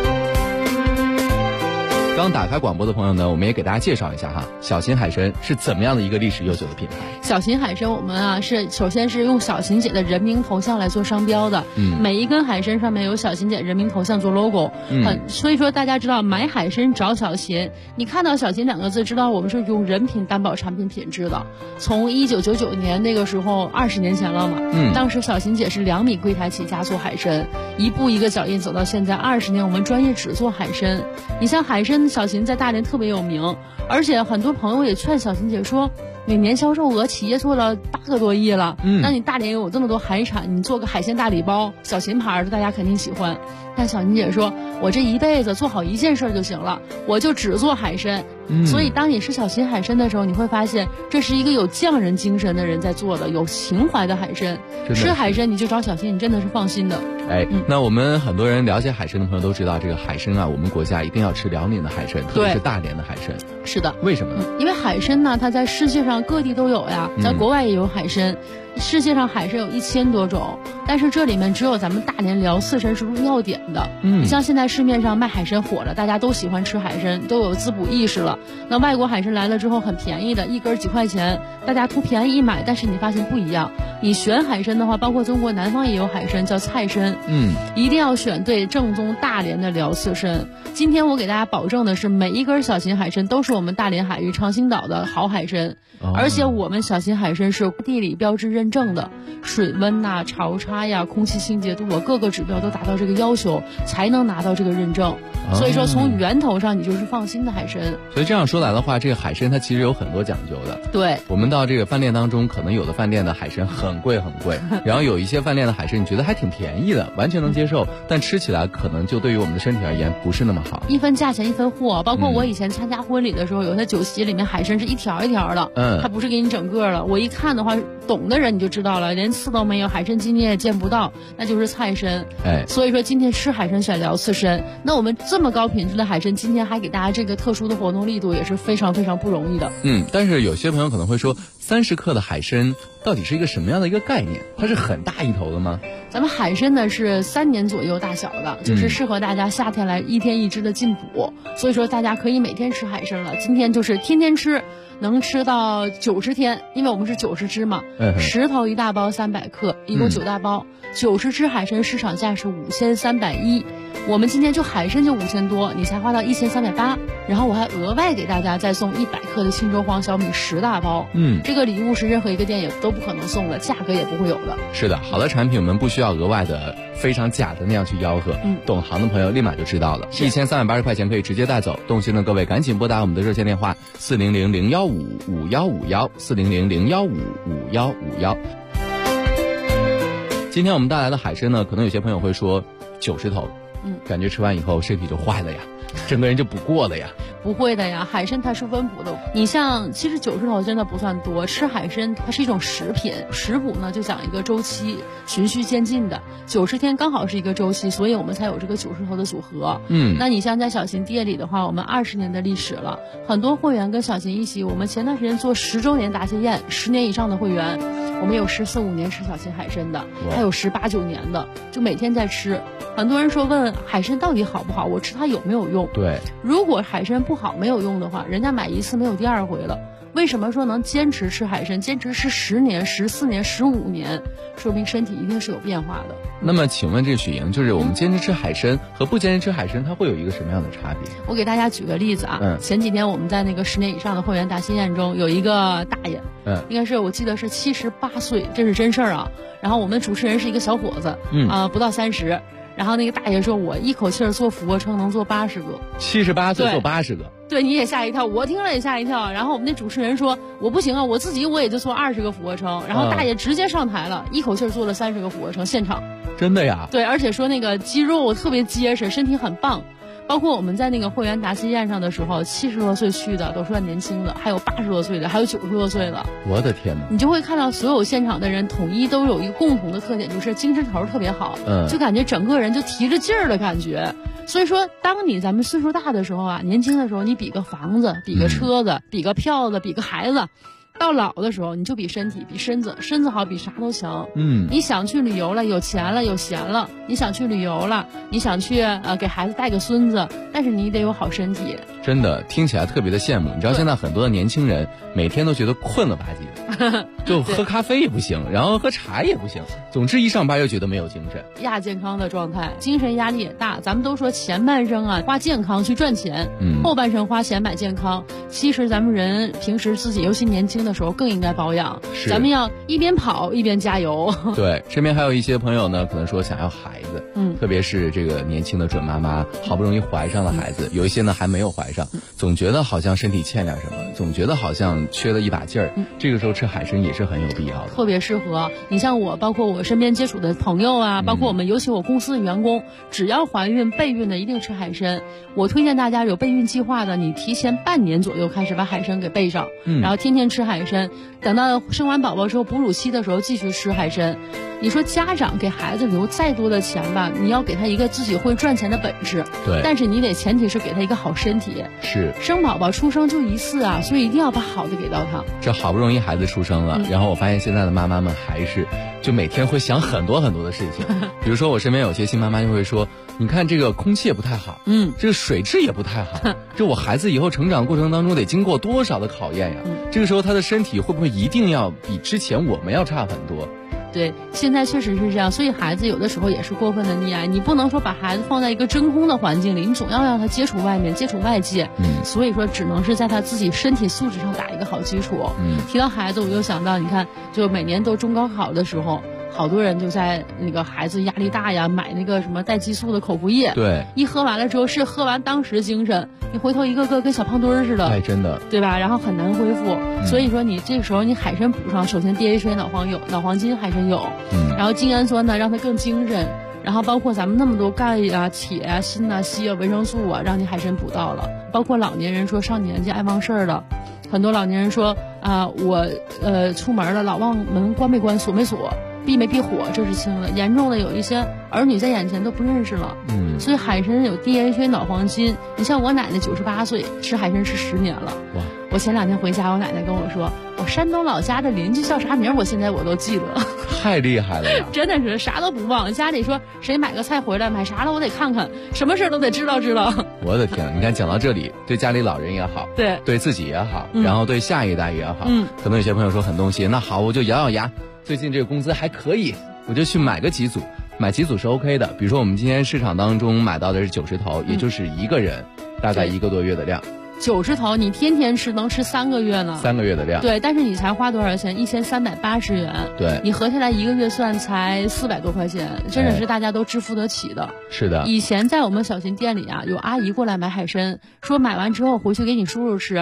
刚打开广播的朋友呢，我们也给大家介绍一下哈，小秦海参是怎么样的一个历史悠久的品牌。 小秦海参我们是首先是用小秦姐的人名头像来做商标的，每一根海参上面有小秦姐人名头像做 logo，所以说大家知道买海参找小秦，你看到小秦2个字，知道我们是用人品担保产品品质的。从1999年那个时候20年前了嘛，当时小秦姐是2米柜台起家做海参，一步一个脚印走到现在20年，我们专业只做海参。你像海参小秦在大连特别有名，而且很多朋友也劝小秦姐说，每年销售额企业做了8个多亿了，那你大连有这么多海产，你做个海鲜大礼包，小秦牌的大家肯定喜欢。但小秦姐说，我这一辈子做好一件事就行了，我就只做海参。所以当你吃小秦海参的时候，你会发现这是一个有匠人精神的人在做的，有情怀的海参。吃海参你就找小秦，你真的是放心的。 那我们很多人了解海参的朋友都知道，这个海参啊，我们国家一定要吃辽宁的海参，特别是大连的海参。 是的。 为什么呢？ 因为海参呢，它在世界上各地都有呀，在国外也有海参。世界上海参有1000多种，但是这里面只有咱们大连辽四参是入药典的。你像现在市面上卖海参火了，大家都喜欢吃海参，都有滋补意识了。那外国海参来了之后很便宜的，一根几块钱，大家图便宜一买，但是你发现不一样。你选海参的话，包括中国南方也有海参，叫菜参。一定要选对正宗大连的辽四参。今天我给大家保证的是，每一根小秦海参都是我们大连海域长兴岛的好海参，而且我们小秦海参是地理标志认证的，水温呐、潮差呀、空气清洁度各个指标都达到这个要求，才能拿到这个认证。所以说从源头上你就是放心的海参。 所以这样说来的话，这个海参它其实有很多讲究的。 对， 我们到这个饭店当中，可能有的饭店的海参很贵很贵，然后有一些饭店的海参你觉得还挺便宜的，完全能接受，但吃起来可能就对于我们的身体而言不是那么好。 一分价钱一分货，包括我以前参加婚礼的时候，有些酒席里面海参是一条一条的，它不是给你整个的。我一看的话，懂的人你就知道了，连刺都没有，海参筋你也见不到，那就是菜参。所以说今天吃海参选辽刺参，那我们这么高品质的海参，今天还给大家这个特殊的活动力度，也是非常非常不容易的。 但是有些朋友可能会说，30克的海参到底是一个什么样的一个概念？它是很大一头的吗？ 咱们海参呢是3年左右大小的，就是适合大家夏天来1天1只的进补，所以说大家可以每天吃海参了。今天就是天天吃，能吃到90天，因为我们是90只嘛，10头1大包300克，一共9大包，90只海参市场价是5310，我们今天就海参就5000多，你才花到1380，然后我还额外给大家再送100克的沁州黄小米10大包，这个礼物是任何一个店也都不可能送的，价格也不会有的。 是的，好的产品我们不需要额外的非常假的那样去吆喝，懂行的朋友立马就知道了。1380块钱可以直接带走，动心的各位赶紧拨打我们的热线电话400-015-5151，400-015-5151。今天我们带来的海参呢，可能有些朋友会说90头，感觉吃完以后身体就坏了呀，整个人就不过了呀。 不会的呀，海参它是温补的。你像其实90头真的不算多，吃海参它是一种食品，食补呢就讲一个周期，循序渐进的，90天刚好是一个周期，所以我们才有这个90头的组合。那你像在小型店里的话，我们20年的历史了，很多会员跟小型一起，我们前段时间做10周年答谢宴，10年以上的会员，我们有14、15年吃小型海参的，还有18、19年的，就每天在吃。很多人说问海参到底好不好，我吃它有没有用？ 对， 如果海参不好没有用的话，人家买一次没有第二回了。为什么说能坚持吃海参，坚持吃10年、14年、15年，说明身体一定是有变化的。 那么请问这许莹，就是我们坚持吃海参和不坚持吃海参，它会有一个什么样的差别？ 我给大家举个例子啊，前几天我们在那个10年以上的会员答谢宴中，有一个大爷，应该是我记得是78岁，这是真事儿啊。然后我们主持人是一个小伙子，不到30。然后那个大爷说，我一口气做俯卧撑能做80个 ，78岁做80个， 对，你也吓一跳，我听了也吓一跳。然后我们那主持人说，我不行啊，我自己也就做20个俯卧撑。然后大爷直接上台了，一口气做了30个俯卧撑，现场。 真的呀？ 对，而且说那个肌肉特别结实，身体很棒。包括我们在那个会员答谢宴上的时候，70多岁去的都算年轻的，还有80多岁的，还有90多岁的。 我的天哪！ 你就会看到所有现场的人统一都有一个共同的特点，就是精神头特别好，就感觉整个人就提着劲儿的感觉。所以说，当咱们岁数大的时候啊，年轻的时候你比个房子，比个车子，比个票子，比个孩子。到老的时候，你就比身体，比身子好，比啥都强。你想去旅游了，有钱了，有闲了，你想去旅游了，你想去给孩子带个孙子，但是你得有好身体。 真的听起来特别的羡慕。你知道现在很多的年轻人每天都觉得困了吧唧的，就喝咖啡也不行，然后喝茶也不行，总之一上班又觉得没有精神， 亚健康的状态，精神压力也大。咱们都说前半生啊花健康去赚钱，后半生花钱买健康。其实咱们人平时自己尤其年轻的时候更应该保养，咱们要一边跑一边加油。 对，身边还有一些朋友呢，可能说想要孩子，特别是这个年轻的准妈妈，好不容易怀上了孩子，有一些呢还没有怀上，总觉得好像身体欠点什么，总觉得好像缺了一把劲儿。这个时候吃海参也是很有必要的， 特别适合。你像我，包括我身边接触的朋友啊，包括我们尤其我公司的员工，只要怀孕备孕的一定吃海参。我推荐大家有备孕计划的，你提前半年左右开始把海参给备上，然后天天吃海参，等到生完宝宝之后哺乳期的时候继续吃海参。你说家长给孩子留再多的钱吧，你要给他一个自己会赚钱的本事， 对， 但是你得前提是给他一个好身体。 是， 生宝宝出生就一次啊，所以一定要把好的给到他。 这好不容易孩子出生了，然后我发现现在的妈妈们还是就每天会想很多很多的事情。比如说我身边有些新妈妈就会说，你看这个空气也不太好，这个水质也不太好，这我孩子以后成长过程当中得经过多少的考验呀？这个时候他的身体会不会一定要比之前我们要差很多？ 对，现在确实是这样，所以孩子有的时候也是过分的溺爱，你不能说把孩子放在一个真空的环境里，你总要让他接触外面，接触外界。所以说只能是在他自己身体素质上打一个好基础。提到孩子，我就想到，你看，就每年都中高考的时候，好多人就在那个孩子压力大呀，买那个什么带激素的口服液。 对， 一喝完了之后是喝完当时精神，你回头一个个跟小胖墩儿似的。 哎，真的， 对吧？然后很难恢复。所以说你这个时候你海参补上，首先 DHA 脑黄金海参有，然后精氨酸呢让它更精神，然后包括咱们那么多钙啊、铁啊、锌啊、硒啊、维生素啊，让你海参补到了。包括老年人说上年纪爱忘事儿了。很多老年人说我出门了老忘门关没关锁没锁闭没闭火，这是轻的。严重的有一些儿女在眼前都不认识了。所以海参有 DHA 脑黄金。你像我奶奶98岁吃海参吃10年了。哇！我前2天回家，我奶奶跟我说，我山东老家的邻居叫啥名，我现在我都记得。 太厉害了呀！ 真的是啥都不忘。家里说谁买个菜回来买啥了，我得看看，什么事都得知道。 我的天，你看讲到这里，对家里老人也好，对自己也好，然后对下一代也好，可能有些朋友说很动心，那好，我就咬咬牙，最近这个工资还可以，我就去买个几组。买几组是 OK 的，比如说我们今天市场当中买到的是90头，也就是一个人大概1个多月的量。 90头你天天吃能吃3个月呢 ，3个月的量。 对，但是你才花多少钱？1380元。 对， 你合下来1个月算才400多块钱，真的是大家都支付得起的。 是的。 以前在我们小型店里啊，有阿姨过来买海参，说买完之后回去给你叔叔吃。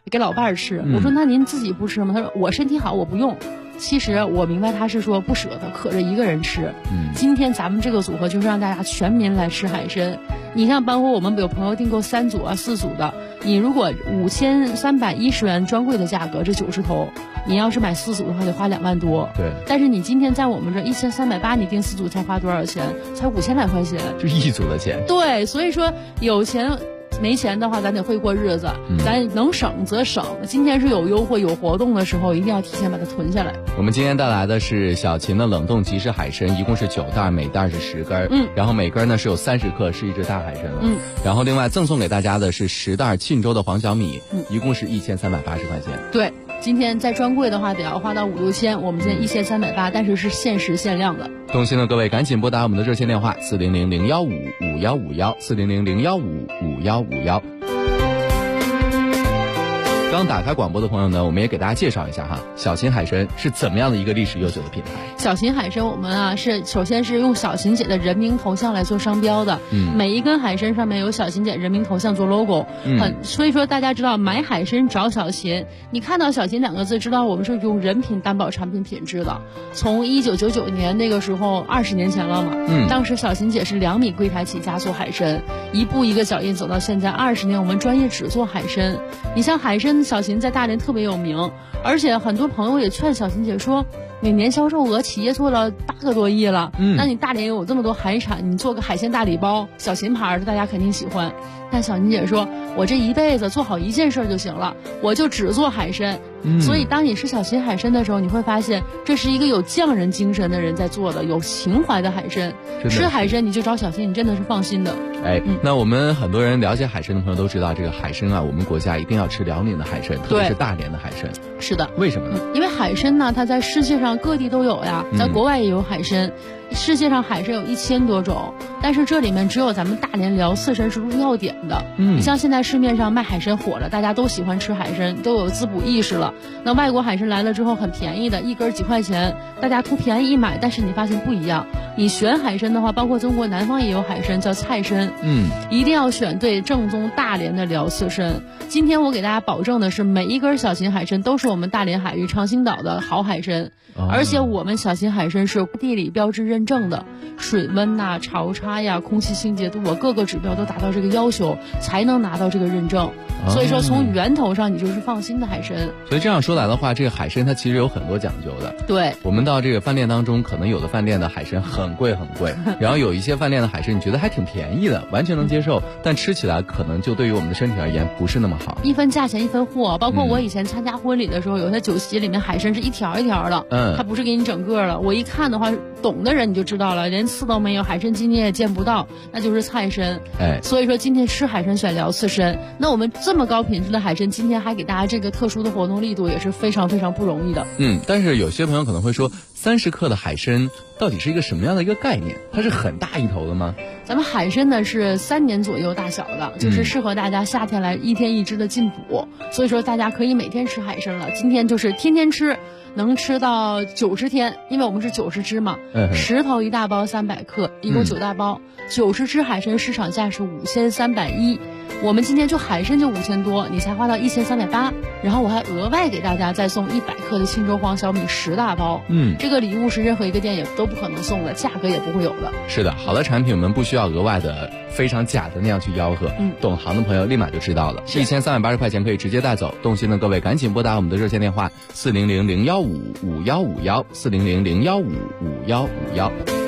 给老伴儿吃。我说那您自己不吃吗？他说我身体好，我不用。其实我明白他是说不舍得，渴着一个人吃。今天咱们这个组合就是让大家全民来吃海参。你像包括我们有朋友订购3组啊、4组的，你如果5310元专柜的价格，这90头，你要是买4组的话，得花2万多。 对。 但是你今天在我们这1380，你订4组才花多少钱？才5000来块钱， 就一组的钱。 对，所以说有钱。没钱的话，咱得会过日子，咱能省则省。今天是有优惠、有活动的时候，一定要提前把它囤下来。 我们今天带来的是小秦的冷冻即食海参，一共是9袋，每袋是10根，然后每根呢是有30克，是一只大海参了。然后另外赠送给大家的是10袋沁州的黄小米，一共是1380块钱。 对。今天在专柜的话得要花到5、6千，我们今天1380，但是是限时限量的。 动心的各位赶紧拨打我们的热线电话400-015-5151，400-015-5151。刚打开广播的朋友呢，我们也给大家介绍一下哈，小秦海参是怎么样的一个历史悠久的品牌。 小秦海参我们啊是首先是用小秦姐的人名头像来做商标的，每一根海参上面有小秦姐人名头像做 logo，所以说大家知道买海参找小秦，你看到小秦2个字，知道我们是用人品担保产品品质的。从1999年那个时候20年前了嘛，当时小秦姐是2米柜台起家做海参，一步一个脚印走到现在20年，我们专业只做海参。你像海参小秦在大连特别有名，而且很多朋友也劝小秦姐说，你年销售额企业做了8个多亿了，那你大连有这么多海产，你做个海鲜大礼包，小秦牌的大家肯定喜欢。但小秦姐说，我这一辈子做好一件事就行了，我就只做海参。所以当你吃小秦海参的时候，你会发现这是一个有匠人精神的人在做的，有情怀的海参。吃海参你就找小秦，你真的是放心的。 那我们很多人了解海参的朋友都知道，这个海参啊，我们国家一定要吃辽宁的海参，特别是大连的海参。 是的。 为什么呢？ 因为海参呢，它在世界上各地都有呀，在国外也有海参。世界上海参有1000多种，但是这里面只有咱们大连辽四参是入药典的。你像现在市面上卖海参火了，大家都喜欢吃海参，都有滋补意识了。那外国海参来了之后很便宜的，一根几块钱，大家图便宜一买，但是你发现不一样。你选海参的话，包括中国南方也有海参叫菜参，一定要选对正宗大连的辽四参。今天我给大家保证的是，每一根小秦海参都是我们大连海域长兴岛的好海参，而且我们小秦海参是地理标志认证的，水温呐、潮差呀、空气清洁度啊，各个指标都达到这个要求，才能拿到这个认证。所以说从源头上你就是放心的海参。 所以这样说来的话，这个海参它其实有很多讲究的。 对， 我们到这个饭店当中，可能有的饭店的海参很贵很贵，然后有一些饭店的海参你觉得还挺便宜的，完全能接受，但吃起来可能就对于我们的身体而言不是那么好。 一分价钱一分货，包括我以前参加婚礼的时候，有些酒席里面海参是一条一条的，它不是给你整个的。我一看的话，懂的人你就知道了，连刺都没有，海参筋你也见不到，那就是菜参。所以说今天吃海参选辽刺参，那我们这么高品质的海参，今天还给大家这个特殊的活动力度，也是非常非常不容易的。 但是有些朋友可能会说，30克的海参到底是一个什么样的一个概念？它是很大一头的吗？ 咱们海参呢是3年左右大小的，就是适合大家夏天来1天1只的进补，所以说大家可以每天吃海参了。今天就是天天吃，能吃到90天，因为我们是90只嘛，10头1大包300克，一共9大包，90只海参市场价是5310，我们今天就海参就5000多，你才花到1380，然后我还额外给大家再送100克的沁州黄小米10大包，这个礼物是任何一个店也都不可能送的，价格也不会有的。 是的，好的产品我们不需要额外的非常假的那样去吆喝，懂行的朋友立马就知道了，1380块钱可以直接带走。动心的各位赶紧拨打我们的热线电话400-015-5151，400-015-5151。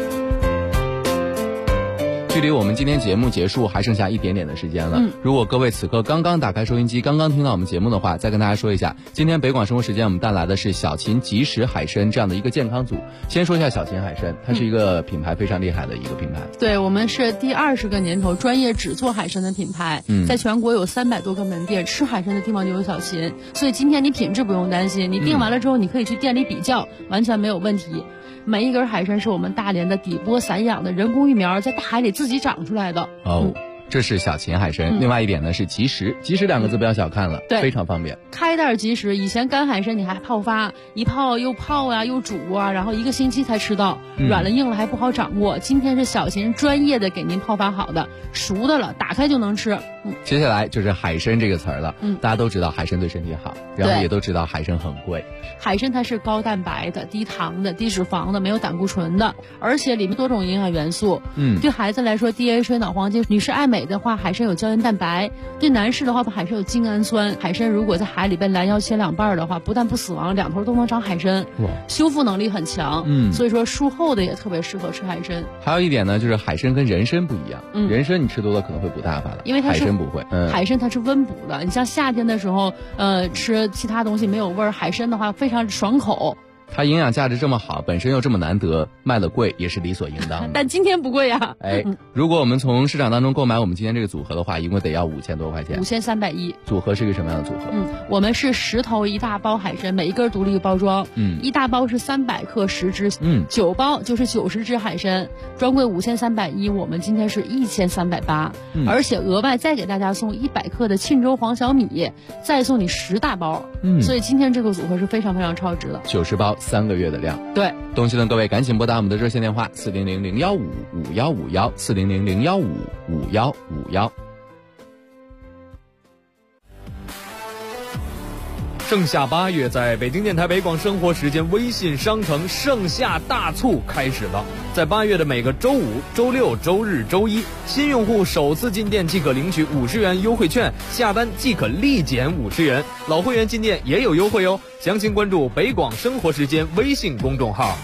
距离我们今天节目结束还剩下一点点的时间了。如果各位此刻刚刚打开收音机，刚刚听到我们节目的话，再跟大家说一下，今天北广生活时间我们带来的是小秦即食海参这样的一个健康组。先说一下小秦海参，它是一个品牌非常厉害的一个品牌。 对，我们是第20个年头专业只做海参的品牌，在全国有300多个门店，吃海参的地方就有小秦，所以今天你品质不用担心，你订完了之后你可以去店里比较，完全没有问题。每一根海参是我们大连的底波散养的人工育苗，在大海里自己长出来的。 这是小秦海参。另外一点呢是即食，即食2个字不要小看了，非常方便。 开袋即食，以前干海参你还泡发，一泡又泡啊又煮啊，然后1个星期才吃到，软了硬了还不好掌握。今天是小秦专业的给您泡发好的，熟的了打开就能吃。 接下来就是海参这个词儿了。大家都知道海参对身体好，然后也都知道海参很贵。 海参它是高蛋白的、低糖的、低脂肪的，没有胆固醇的，而且里面多种营养元素。对孩子来说 ，DHA 脑黄金；女士爱美的话，海参有胶原蛋白；对男士的话，海参有精氨酸。海参如果在海里被拦腰切2半的话，不但不死亡，两头都能长海参，修复能力很强。所以说术后的也特别适合吃海参。 还有一点呢，就是海参跟人参不一样。人参你吃多了可能会补大发的， 因为它是海参不会。 海参它是温补的，你像夏天的时候，吃其他东西没有味儿，海参的话非常爽口。 它营养价值这么好，本身又这么难得，卖的贵也是理所应当的。 但今天不贵呀。 如果我们从市场当中购买我们今天这个组合的话，一共得要5000多块钱。 5310。 组合是一个什么样的组合？ 我们是10头1大包海参，每一根独立包装。1大包是300克10只，9包就是90只海参，专柜5310，我们今天是1380，而且额外再给大家送100克的沁州黄小米，再送你10大包。所以今天这个组合是非常非常超值的。 90包3个月的量。 对， 东西的各位赶紧拨打我们的热线电话400-015-5151，400-015-5151。 盛夏8月，在北京电台北广生活时间微信商城盛夏大促开始了。在8月的每个周五、周六、周日、周一，新用户首次进店即可领取50元优惠券，下单即可立减50元。老会员进店也有优惠哦。详情关注北广生活时间微信公众号。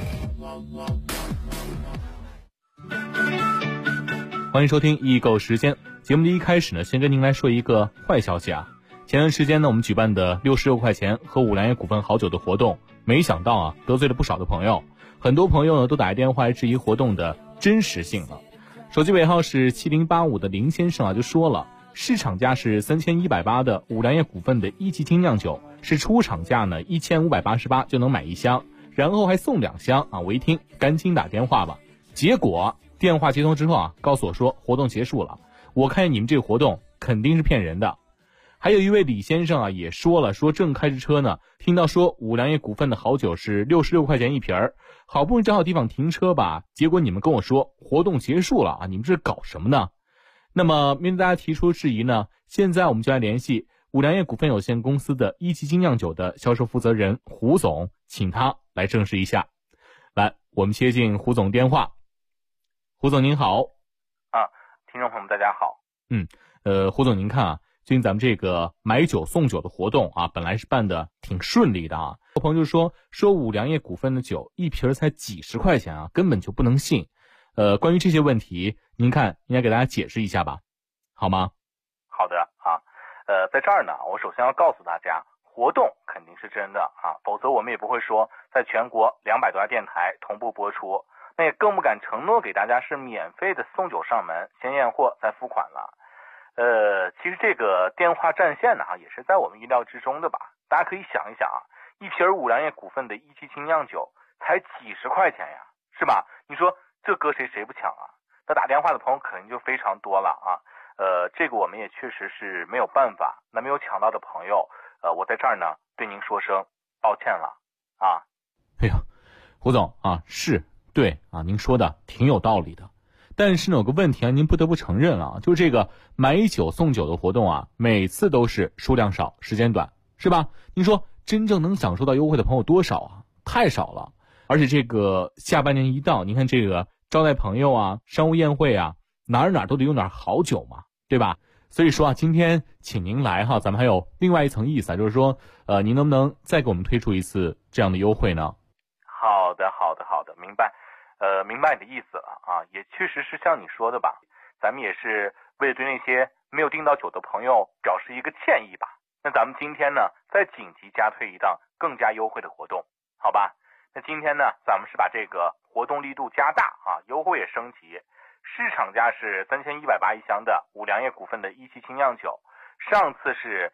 欢迎收听易购时间。节目的一开始呢，先跟您来说一个坏消息啊。前段时间呢，我们举办的66块钱喝五粮液股份好酒的活动，没想到啊，得罪了不少的朋友。很多朋友呢都打电话来质疑活动的真实性了。手机尾号是7085的林先生啊就说了，市场价是3180的五粮液股份的一级精酿酒，是出厂价呢1588就能买1箱，然后还送2箱啊！我一听赶紧打电话吧。结果电话接通之后啊，告诉我说活动结束了。我看见你们这个活动肯定是骗人的。还有一位李先生啊也说了，说正开着车呢，听到说五粮液股份的好酒是66块钱一瓶儿，好不容易找好地方停车吧，结果你们跟我说活动结束了啊，你们这是搞什么呢？那么面对大家提出质疑呢，现在我们就来联系五粮液股份有限公司的一级精酿酒的销售负责人胡总，请他来证实一下。来，我们接进胡总电话。胡总您好。 听众朋友们大家好。 胡总您看啊，最近咱们这个买酒送酒的活动啊，本来是办的挺顺利的啊。有朋友就说五粮液股份的酒一瓶才几十块钱啊，根本就不能信。关于这些问题，您看应该给大家解释一下吧，好吗？ 好的啊，在这儿呢，我首先要告诉大家，活动肯定是真的啊，否则我们也不会说在全国200多家电台同步播出，那也更不敢承诺给大家是免费的送酒上门，先验货再付款了。其实这个电话占线呢，也是在我们意料之中的吧。大家可以想一想啊，一瓶五粮液股份的一级精酿酒才几十块钱呀，是吧？你说这搁谁不抢啊？那打电话的朋友肯定就非常多了啊。这个我们也确实是没有办法。那没有抢到的朋友，我在这儿呢对您说声抱歉了啊。 哎呀，胡总啊，是对啊，您说的挺有道理的。但是呢，有个问题啊，您不得不承认啊，就是这个买酒送酒的活动啊，每次都是数量少，时间短，是吧？您说真正能享受到优惠的朋友多少啊？太少了。而且这个下半年一到，您看这个招待朋友啊、商务宴会啊，哪儿都得用点好酒嘛，对吧？所以说啊，今天请您来哈，咱们还有另外一层意思啊，就是说，您能不能再给我们推出一次这样的优惠呢？ 好的，明白。明白你的意思了啊，也确实是像你说的吧，咱们也是为了对那些没有订到酒的朋友表示一个歉意吧。那咱们今天呢，再紧急加推一档更加优惠的活动，好吧？那今天呢，咱们是把这个活动力度加大啊，优惠也升级。市场价是3180一箱的五粮液股份的一级精酿酒，上次是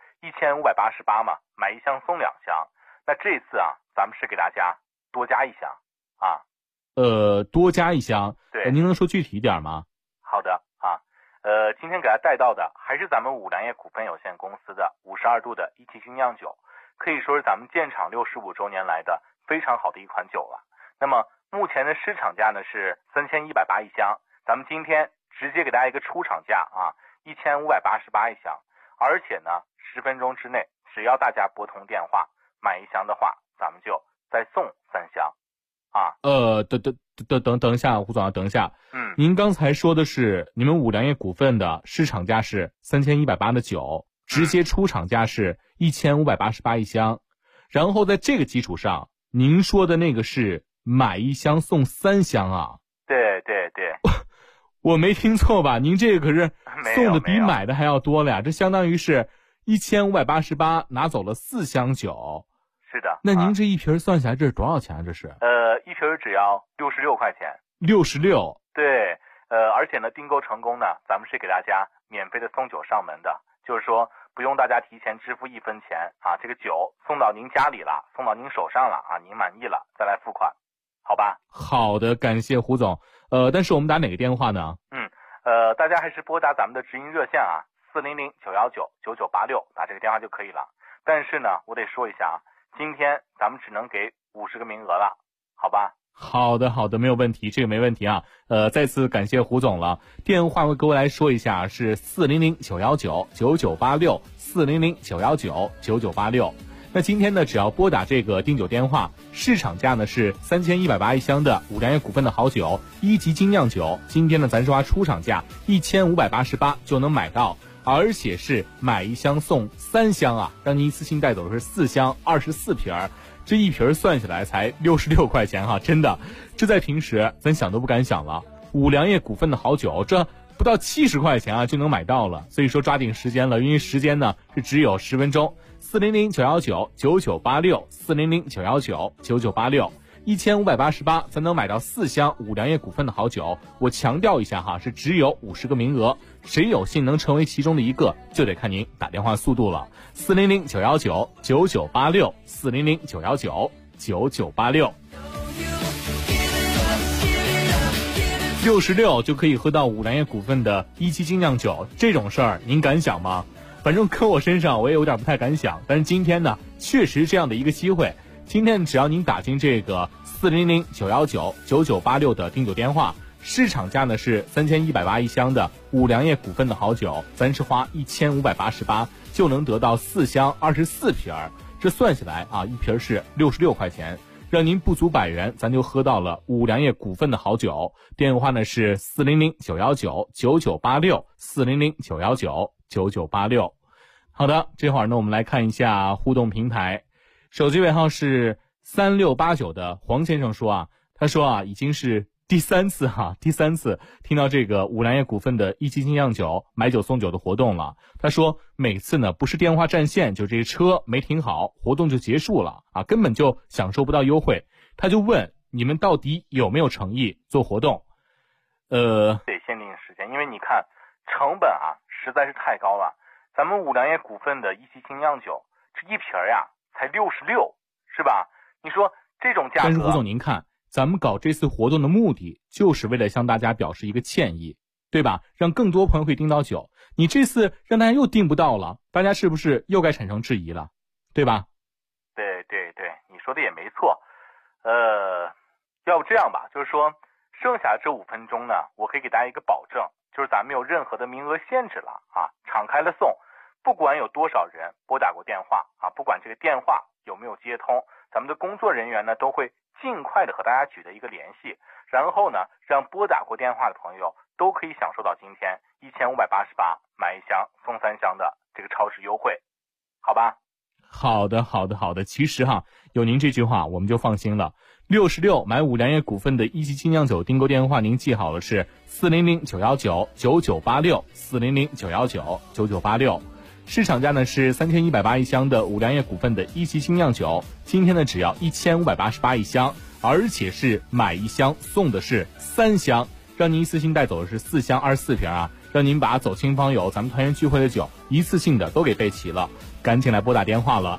1588嘛，买1箱送2箱。那这次啊，咱们是给大家多加1箱啊。 多加1箱， 对， 您能说具体一点吗？ 好的啊，今天给大家带到的还是咱们五粮液股份有限公司的52度的一级精酿酒，可以说是咱们建厂65周年来的非常好的一款酒了。那么目前的市场价呢是3180一箱，咱们今天直接给大家一个出厂价啊 1588一箱，而且呢10分钟之内，只要大家拨通电话买1箱的话，咱们就再送3箱啊。 等一下，胡总，等一下。您刚才说的是你们五粮液股份的市场价是3180的酒，直接出厂价是1588一箱，然后在这个基础上，您说的那个是买1箱送3箱啊？ 对对对。 我没听错吧？您这个可是送的比买的还要多了呀，这相当于是1588拿走了4箱酒。 是的。 那您这一瓶算下来这是多少钱啊？这是？ 一瓶只要66块钱。 66。 对，而且呢，订购成功呢，咱们是给大家免费的送酒上门的，就是说不用大家提前支付1分钱啊，这个酒送到您家里了，送到您手上了啊，您满意了再来付款，好吧？ 好的，感谢胡总。但是我们打哪个电话呢？ 大家还是拨打咱们的直营热线啊，400-919-9986，打这个电话就可以了。但是呢，我得说一下啊，今天咱们只能给50个名额了，好吧？ 好的，没有问题，这个没问题啊。再次感谢胡总了。电话我各位来说一下，是400-919-9986 400-919-9986。那今天呢，只要拨打这个订酒电话，市场价呢是3180一箱的五粮液股份的好酒1级精酿酒，今天呢咱说话出厂价1588就能买到，而且是买1箱送3箱啊，让您一次性带走的是4箱24瓶，这一瓶算下来才66块钱哈，真的，这在平时咱想都不敢想了。五粮液股份的好酒，这不到70块钱啊就能买到了，所以说抓紧时间了，因为时间呢是只有10分钟。400-919-9986 400-919-9986 1588才能买到4箱五粮液股份的好酒。我强调一下哈，是只有50个名额，谁有幸能成为其中的一个，就得看您打电话速度了。400-919-9986 400-919-9986 66就可以喝到五粮液股份的1级精酿酒，这种事儿您敢想吗？反正搁我身上我也有点不太敢想，但是今天呢确实这样的一个机会，今天只要您打进这个400-919-9986的订酒电话，市场价呢是3180一箱的五粮液股份的好酒，咱是花1588就能得到4箱24瓶，这算下来啊，一瓶是66块钱，让您不足100元咱就喝到了五粮液股份的好酒。电话呢是400-919-9986 400-919-9986。好的，这会儿呢我们来看一下互动平台，手机尾号是3689的黄先生说啊，他说啊已经是第三次听到这个五粮液股份的1级精酿酒买酒送酒的活动了。他说每次呢不是电话占线，就这车没停好，活动就结束了啊，根本就享受不到优惠。他就问你们到底有没有诚意做活动？ 得限定时间，因为你看成本啊实在是太高了。咱们五粮液股份的1级精酿酒，这一瓶呀才66，是吧？你说这种价格。 但是胡总您看，咱们搞这次活动的目的就是为了向大家表示一个歉意，对吧？让更多朋友可以订到酒。你这次让大家又订不到了，大家是不是又该产生质疑了，对吧？ 对，你说的也没错。要不这样吧，就是说剩下这5分钟呢，我可以给大家一个保证，就是咱们没有任何的名额限制了啊，敞开了送，不管有多少人拨打过电话啊，不管这个电话有没有接通，咱们的工作人员呢都会尽快的和大家取得一个联系，然后呢让拨打过电话的朋友都可以享受到今天1588买1箱送3箱的这个超值优惠，好吧？ 好的，其实哈，有您这句话我们就放心了。66买五粮液股份的1级精酿酒订购电话您记好了，是400-919-9986 400-919-9986，市场价呢是3180一箱的五粮液股份的1级精酿酒，今天呢只要1588一箱，而且是买1箱送的是3箱，让您一次性带走的是4箱24瓶啊，让您把走亲访友咱们团圆聚会的酒一次性的都给备齐了，赶紧来拨打电话了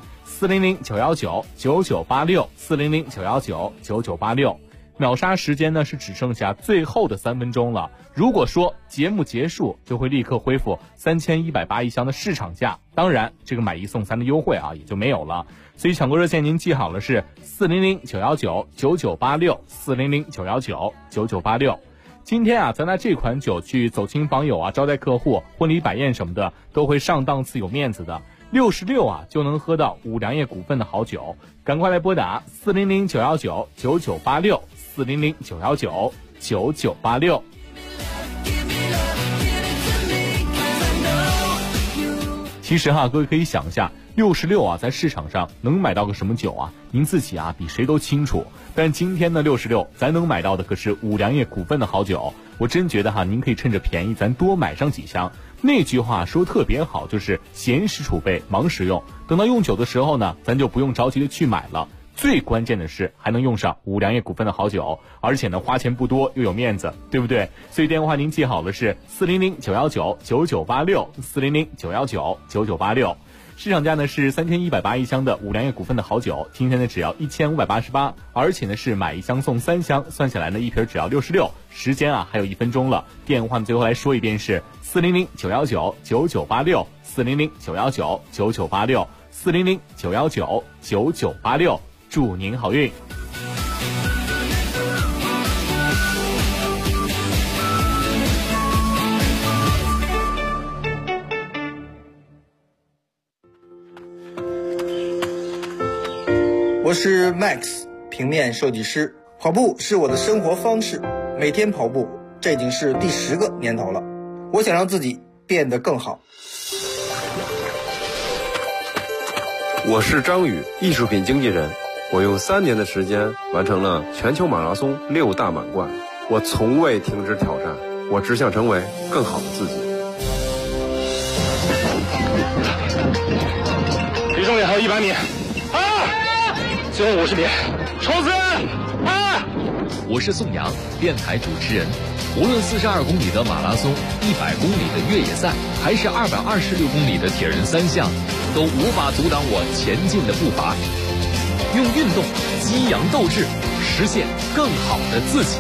，400-919-9986 400-919-9986。秒杀时间呢是只剩下最后的3分钟了，如果说节目结束就会立刻恢复3180一箱的市场价，当然这个买1送3的优惠啊也就没有了，所以抢购热线您记好了，是400-919-9986 400-919-9986。 今天啊，咱拿这款酒去走亲访友啊，招待客户、婚礼摆宴什么的，都会上档次有面子的。66啊，就能喝到五粮液股份的好酒。赶快来拨打400-919-9986，400-919-9986。其实哈，各位可以想一下，66啊，在市场上能买到个什么酒啊？您自己啊，比谁都清楚。但今天的66，咱能买到的可是五粮液股份的好酒。我真觉得哈，您可以趁着便宜，咱多买上几箱。那句话说特别好，就是闲时储备，忙时用。等到用酒的时候呢，咱就不用着急的去买了。最关键的是还能用上五粮液股份的好酒，而且呢花钱不多又有面子，对不对？所以电话您记好了是400-919-9986，400-919-9986。市场价呢是3180一箱的五粮液股份的好酒，今天呢只要1588，而且呢是买一箱送3箱，算下来呢一瓶只要66。时间啊还有1分钟了，电话呢最后来说一遍是400-919-9986，400-919-9986，400-919-9986。祝您好运。 我是 Max， 平面设计师。跑步是我的生活方式，每天跑步，这已经是第10个年头了。我想让自己变得更好。 我是张宇，艺术品经纪人。我用3年的时间完成了全球马拉松6大满贯。我从未停止挑战，我只想成为更好的自己。 离终点还有100米。最后50米，冲刺！ 我是宋阳，电台主持人。无论42公里的马拉松、100公里的越野赛，还是226公里的铁人3项，都无法阻挡我前进的步伐。用运动激扬斗志，实现更好的自己。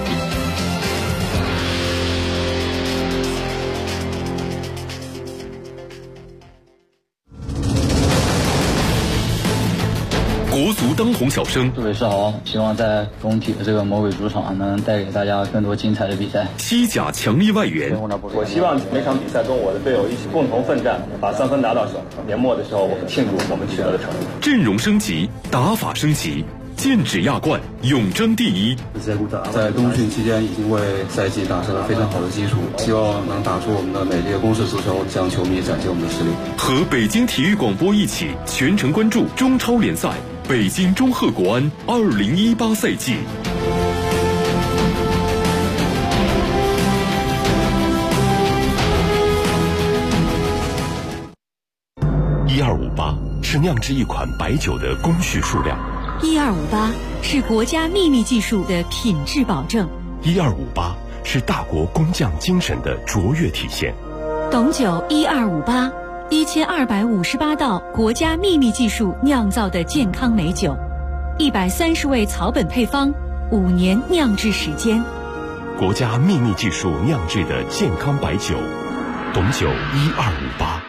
国足当红小生， 各位是好，希望在工体的这个魔鬼主场能带给大家更多精彩的比赛。 西甲强力外援， 我希望每场比赛跟我的队友一起共同奋战，把3分拿到手。年末的时候，我们庆祝我们取得的成绩。 阵容升级，打法升级，剑指亚冠，永争第一。 在冬训期间已经为赛季打下了非常好的基础，希望能打出我们的美丽的攻势足球，向球迷展现我们的实力。 和北京体育广播一起全程关注中超联赛。北京中赫国安2018赛季。1258是酿制一款白酒的工序数量 ，1258是国家秘密技术的品质保证 ，1258是大国工匠精神的卓越体现。 董酒1258，1258道国家秘密技术酿造的健康美酒，130味草本配方，5年酿制时间。 国家秘密技术酿制的健康白酒，董酒1258。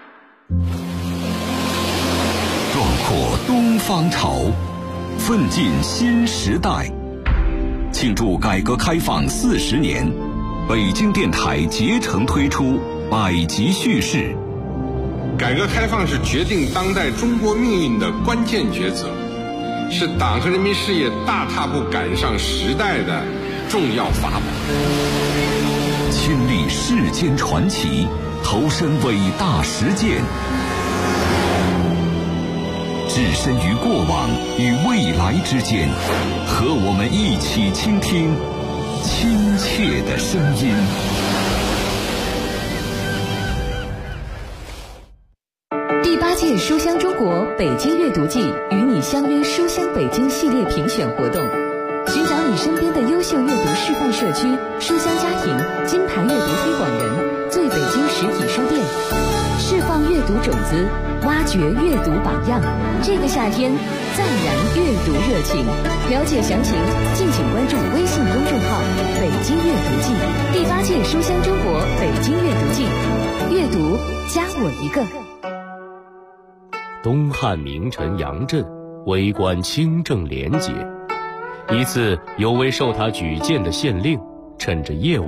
壮阔东方潮，奋进新时代。庆祝改革开放40年，北京电台竭诚推出百集叙事。 改革开放是决定当代中国命运的关键抉择，是党和人民事业大踏步赶上时代的重要法宝。 亲历世间传奇，投身伟大实践，置身于过往与未来之间，和我们一起倾听亲切的声音。 第8届书香中国北京阅读季与你相约书香北京系列评选活动，寻找你身边的优秀阅读示范社区、书香家庭、金牌阅读推广人、最北京实体书店，释放阅读种子，挖掘阅读榜样。这个夏天再燃阅读热情。了解详情，敬请关注微信公众号“北京阅读季”。第8届书香中国北京阅读季，阅读加我一个。 东汉名臣杨震为官清正廉洁，一次有位受他举荐的县令，趁着夜晚